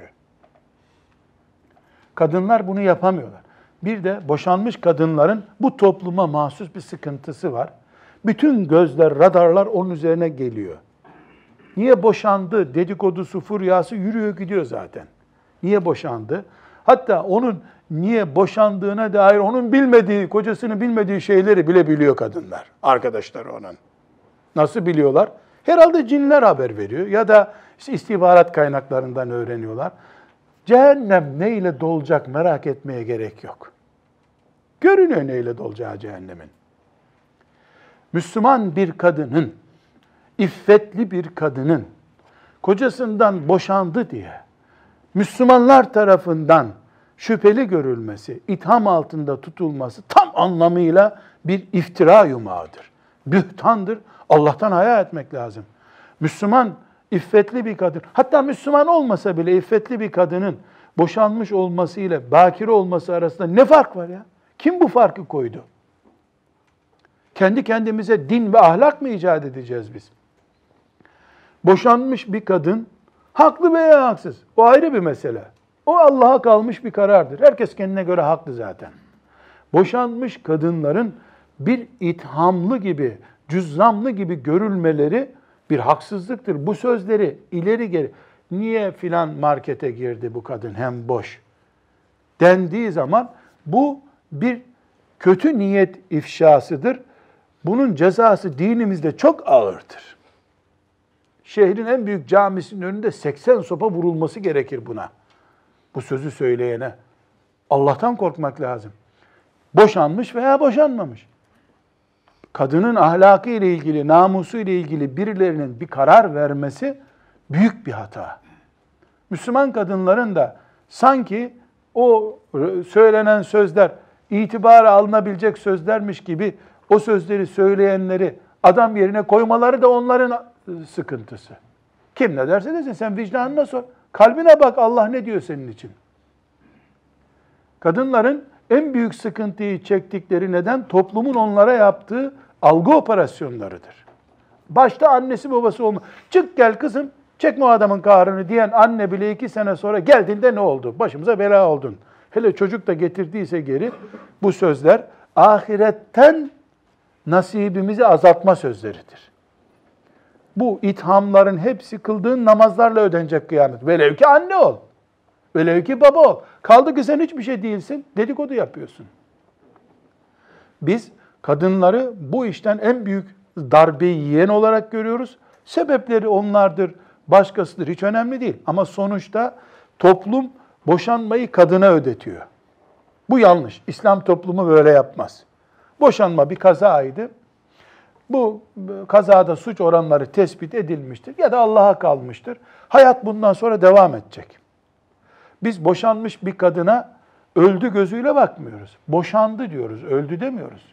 Kadınlar bunu yapamıyorlar. Bir de boşanmış kadınların bu topluma mahsus bir sıkıntısı var. Bütün gözler, radarlar onun üzerine geliyor. Niye boşandı dedikodusu, furyası yürüyor gidiyor zaten. Niye boşandı? Hatta onun niye boşandığına dair onun bilmediği, kocasının bilmediği şeyleri bile biliyor kadınlar. Arkadaşlar onun. Nasıl biliyorlar? Herhalde cinler haber veriyor ya da işte istihbarat kaynaklarından öğreniyorlar. Cehennem neyle dolacak merak etmeye gerek yok. Görünüyor neyle dolacağı cehennemin. Müslüman bir kadının, iffetli bir kadının kocasından boşandı diye Müslümanlar tarafından şüpheli görülmesi, itham altında tutulması tam anlamıyla bir iftira yumağıdır. Bühtandır. Allah'tan haya etmek lazım. Müslüman, iffetli bir kadın, hatta Müslüman olmasa bile iffetli bir kadının boşanmış olması ile bakire olması arasında ne fark var ya? Kim bu farkı koydu? Kendi kendimize din ve ahlak mı icat edeceğiz biz? Boşanmış bir kadın, haklı veya haksız, o ayrı bir mesele. O Allah'a kalmış bir karardır. Herkes kendine göre haklı zaten. Boşanmış kadınların bir ithamlı gibi, cüzzamlı gibi görülmeleri bir haksızlıktır. Bu sözleri ileri geri, niye filan markete girdi bu kadın hem boş dendiği zaman bu bir kötü niyet ifşasıdır. Bunun cezası dinimizde çok ağırdır. Şehrin en büyük camisinin önünde 80 sopa vurulması gerekir buna. Bu sözü söyleyene. Allah'tan korkmak lazım. Boşanmış veya boşanmamış. Kadının ahlakı ile ilgili, namusu ile ilgili birilerinin bir karar vermesi büyük bir hata. Müslüman kadınların da sanki o söylenen sözler itibara alınabilecek sözlermiş gibi o sözleri söyleyenleri adam yerine koymaları da onların sıkıntısı. Kim ne derse desin, sen vicdanına sor. Kalbine bak, Allah ne diyor senin için? Kadınların en büyük sıkıntıyı çektikleri neden toplumun onlara yaptığı algı operasyonlarıdır. Başta annesi babası olma. Çık gel kızım, çekme o adamın kahrını diyen anne bile 2 sene sonra geldiğinde ne oldu? Başımıza bela oldun. Hele çocuk da getirdiyse geri bu sözler ahiretten nasibimizi azaltma sözleridir. Bu ithamların hepsi kıldığın namazlarla ödenecek kıyamet. Velev ki anne ol. Velev ki baba ol. Kaldı ki sen hiçbir şey değilsin. Dedikodu yapıyorsun. Biz kadınları bu işten en büyük darbeyi yiyen olarak görüyoruz. Sebepleri onlardır, başkasıdır. Hiç önemli değil. Ama sonuçta toplum boşanmayı kadına ödetiyor. Bu yanlış. İslam toplumu böyle yapmaz. Boşanma bir kazaydı. Bu kazada suç oranları tespit edilmiştir ya da Allah'a kalmıştır. Hayat bundan sonra devam edecek. Biz boşanmış bir kadına öldü gözüyle bakmıyoruz. Boşandı diyoruz, öldü demiyoruz.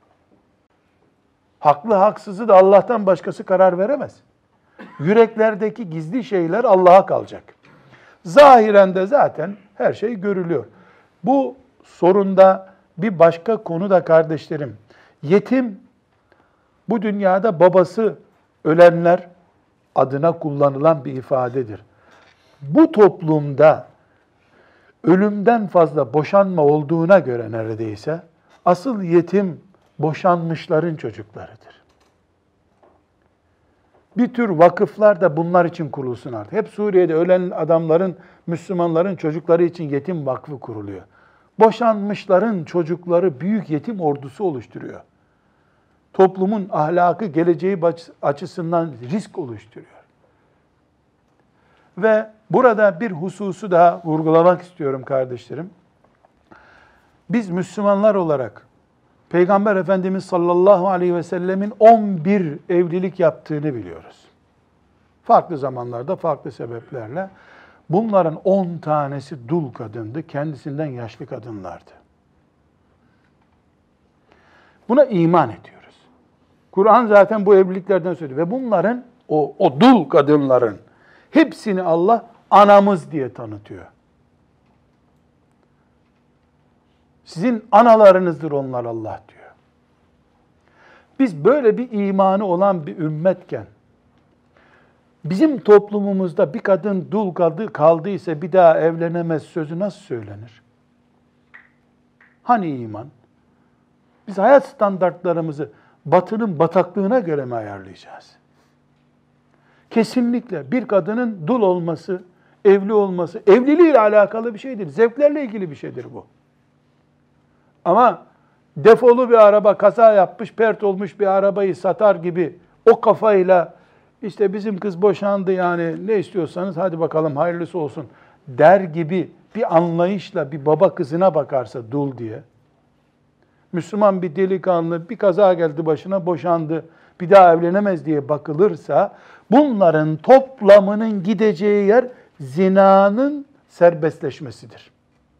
Haklı haksızı da Allah'tan başkası karar veremez. Yüreklerdeki gizli şeyler Allah'a kalacak. Zahiren de zaten her şey görülüyor. Bu sorunda bir başka konu da kardeşlerim, yetim bu dünyada babası ölenler adına kullanılan bir ifadedir. Bu toplumda ölümden fazla boşanma olduğuna göre neredeyse asıl yetim boşanmışların çocuklarıdır. Bir tür vakıflar da bunlar için kurulsun artık. Hep Suriye'de ölen adamların, Müslümanların çocukları için yetim vakfı kuruluyor. Boşanmışların çocukları büyük yetim ordusu oluşturuyor. Toplumun ahlakı, geleceği açısından risk oluşturuyor. Ve burada bir hususu daha vurgulamak istiyorum kardeşlerim. Biz Müslümanlar olarak Peygamber Efendimiz sallallahu aleyhi ve sellemin 11 evlilik yaptığını biliyoruz. Farklı zamanlarda, farklı sebeplerle. Bunların 10 tanesi dul kadındı, kendisinden yaşlı kadınlardı. Buna iman ediyoruz. Kur'an zaten bu evliliklerden söylüyor. Ve bunların, o dul kadınların hepsini Allah anamız diye tanıtıyor. Sizin analarınızdır onlar Allah diyor. Biz böyle bir imanı olan bir ümmetken, bizim toplumumuzda bir kadın dul kaldıysa bir daha evlenemez sözü nasıl söylenir? Hani iman? Biz hayat standartlarımızı Batı'nın bataklığına göre mi ayarlayacağız? Kesinlikle bir kadının dul olması, evli olması, evliliğiyle alakalı bir şeydir. Zevklerle ilgili bir şeydir bu. Ama defolu bir araba kaza yapmış, pert olmuş bir arabayı satar gibi o kafayla işte bizim kız boşandı yani ne istiyorsanız hadi bakalım hayırlısı olsun der gibi bir anlayışla bir baba kızına bakarsa dul diye, Müslüman bir delikanlı bir kaza geldi başına boşandı, bir daha evlenemez diye bakılırsa bunların toplamının gideceği yer zinanın serbestleşmesidir.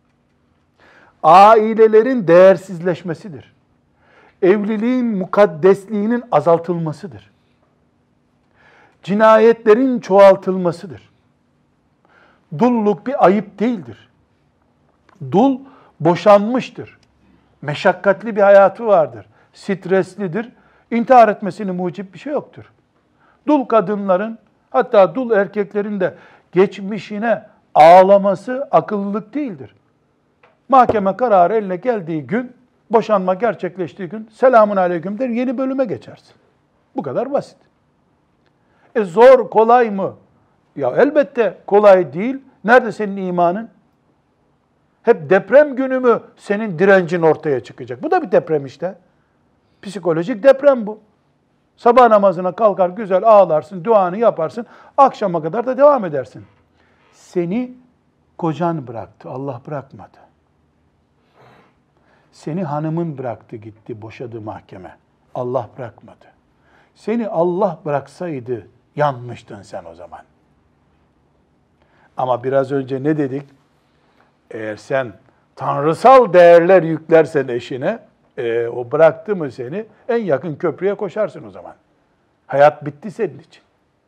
Ailelerin değersizleşmesidir. Evliliğin mukaddesliğinin azaltılmasıdır. Cinayetlerin çoğaltılmasıdır. Dulluk bir ayıp değildir. Dul boşanmıştır. Meşakkatli bir hayatı vardır. Streslidir. İntihar etmesini mucip bir şey yoktur. Dul kadınların, hatta dul erkeklerin de geçmişine ağlaması akıllılık değildir. Mahkeme kararı eline geldiği gün, boşanma gerçekleştiği gün, selamun aleyküm der, yeni bölüme geçersin. Bu kadar basit. Zor, kolay mı? Ya elbette kolay değil. Nerede senin imanın? Hep deprem günü mü senin direncin ortaya çıkacak? Bu da bir deprem işte. Psikolojik deprem bu. Sabah namazına kalkar güzel ağlarsın, duanı yaparsın, akşama kadar da devam edersin. Seni kocan bıraktı, Allah bırakmadı. Seni hanımın bıraktı gitti, boşadı mahkeme. Allah bırakmadı. Seni Allah bıraksaydı yanmıştın sen o zaman. Ama biraz önce ne dedik? Eğer sen tanrısal değerler yüklersen eşine, o bıraktı mı seni, en yakın köprüye koşarsın o zaman. Hayat bitti senin için.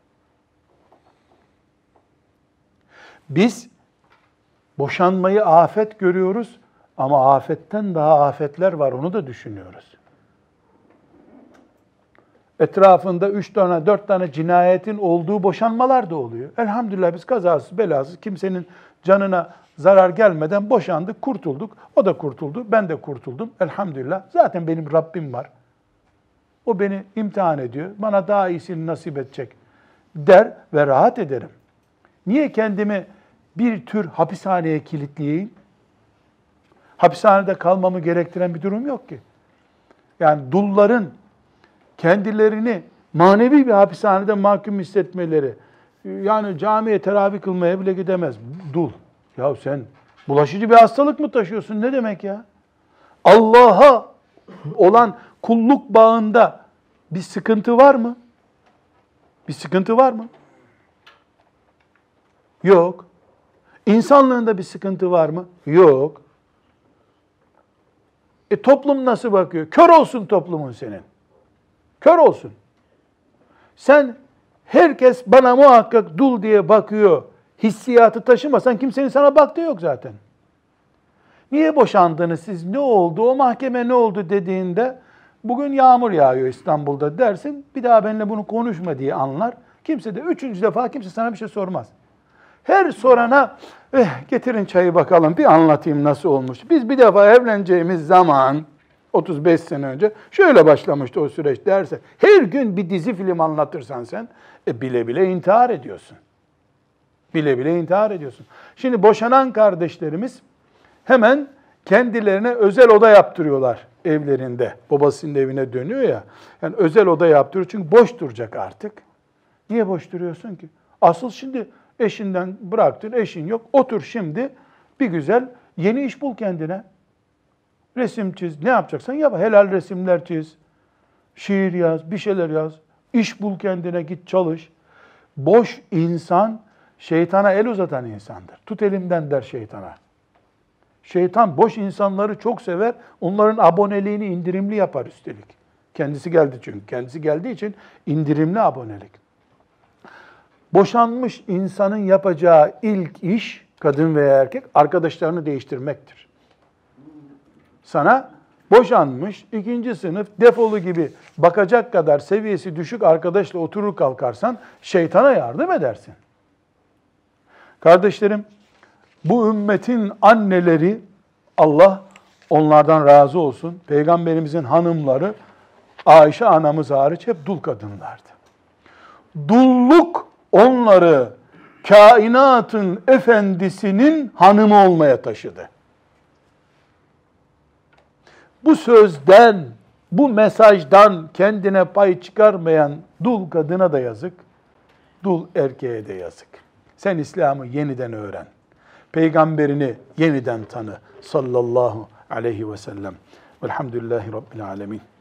Biz boşanmayı afet görüyoruz ama afetten daha afetler var, onu da düşünüyoruz. Etrafında 3 tane, 4 tane cinayetin olduğu boşanmalar da oluyor. Elhamdülillah biz kazasız, belasız, kimsenin canına zarar gelmeden boşandık, kurtulduk. O da kurtuldu, ben de kurtuldum. Elhamdülillah. Zaten benim Rabbim var. O beni imtihan ediyor. Bana daha iyisini nasip edecek der ve rahat ederim. Niye kendimi bir tür hapishaneye kilitleyeyim? Hapishanede kalmamı gerektiren bir durum yok ki. Yani dulların kendilerini manevi bir hapishanede mahkum hissetmeleri, yani camiye teravih kılmaya bile gidemez dul. Ya sen bulaşıcı bir hastalık mı taşıyorsun? Ne demek ya? Allah'a olan kulluk bağında bir sıkıntı var mı? Bir sıkıntı var mı? Yok. İnsanlığında bir sıkıntı var mı? Yok. Toplum nasıl bakıyor? Kör olsun toplumun senin. Kör olsun. Sen herkes bana muhakkak dul diye bakıyor hissiyatı taşımasan kimsenin sana baktığı yok zaten. Niye boşandınız siz? Ne oldu? O mahkeme ne oldu dediğinde bugün yağmur yağıyor İstanbul'da dersin. Bir daha benimle bunu konuşma diye anlar. Kimse de 3. defa kimse sana bir şey sormaz. Her sorana getirin çayı bakalım bir anlatayım nasıl olmuş. Biz bir defa evleneceğimiz zaman 35 sene önce şöyle başlamıştı o süreç derse her gün bir dizi film anlatırsan sen bile bile intihar ediyorsun. Bile bile intihar ediyorsun. Şimdi boşanan kardeşlerimiz hemen kendilerine özel oda yaptırıyorlar evlerinde. Babasının evine dönüyor ya. Yani özel oda yaptırıyor çünkü boş duracak artık. Niye boş duruyorsun ki? Asıl şimdi eşinden bıraktın, eşin yok. Otur şimdi bir güzel yeni iş bul kendine. Resim çiz, ne yapacaksan yap. Helal resimler çiz, şiir yaz, bir şeyler yaz. İş bul kendine, git çalış. Boş insan şeytana el uzatan insandır. Tut elimden der şeytana. Şeytan boş insanları çok sever. Onların aboneliğini indirimli yapar üstelik. Kendisi geldi çünkü. Kendisi geldiği için indirimli abonelik. Boşanmış insanın yapacağı ilk iş, kadın veya erkek, arkadaşlarını değiştirmektir. Sana boşanmış, 2. sınıf, defolu gibi bakacak kadar seviyesi düşük arkadaşla oturur kalkarsan şeytana yardım edersin. Kardeşlerim, bu ümmetin anneleri, Allah onlardan razı olsun, Peygamberimizin hanımları, Ayşe anamız hariç hep dul kadınlardı. Dulluk onları kainatın efendisinin hanımı olmaya taşıdı. Bu sözden, bu mesajdan kendine pay çıkarmayan dul kadına da yazık, dul erkeğe de yazık. Sen İslam'ı yeniden öğren. Peygamberini yeniden tanı sallallahu aleyhi ve sellem. Velhamdülillahi Rabbil alemin.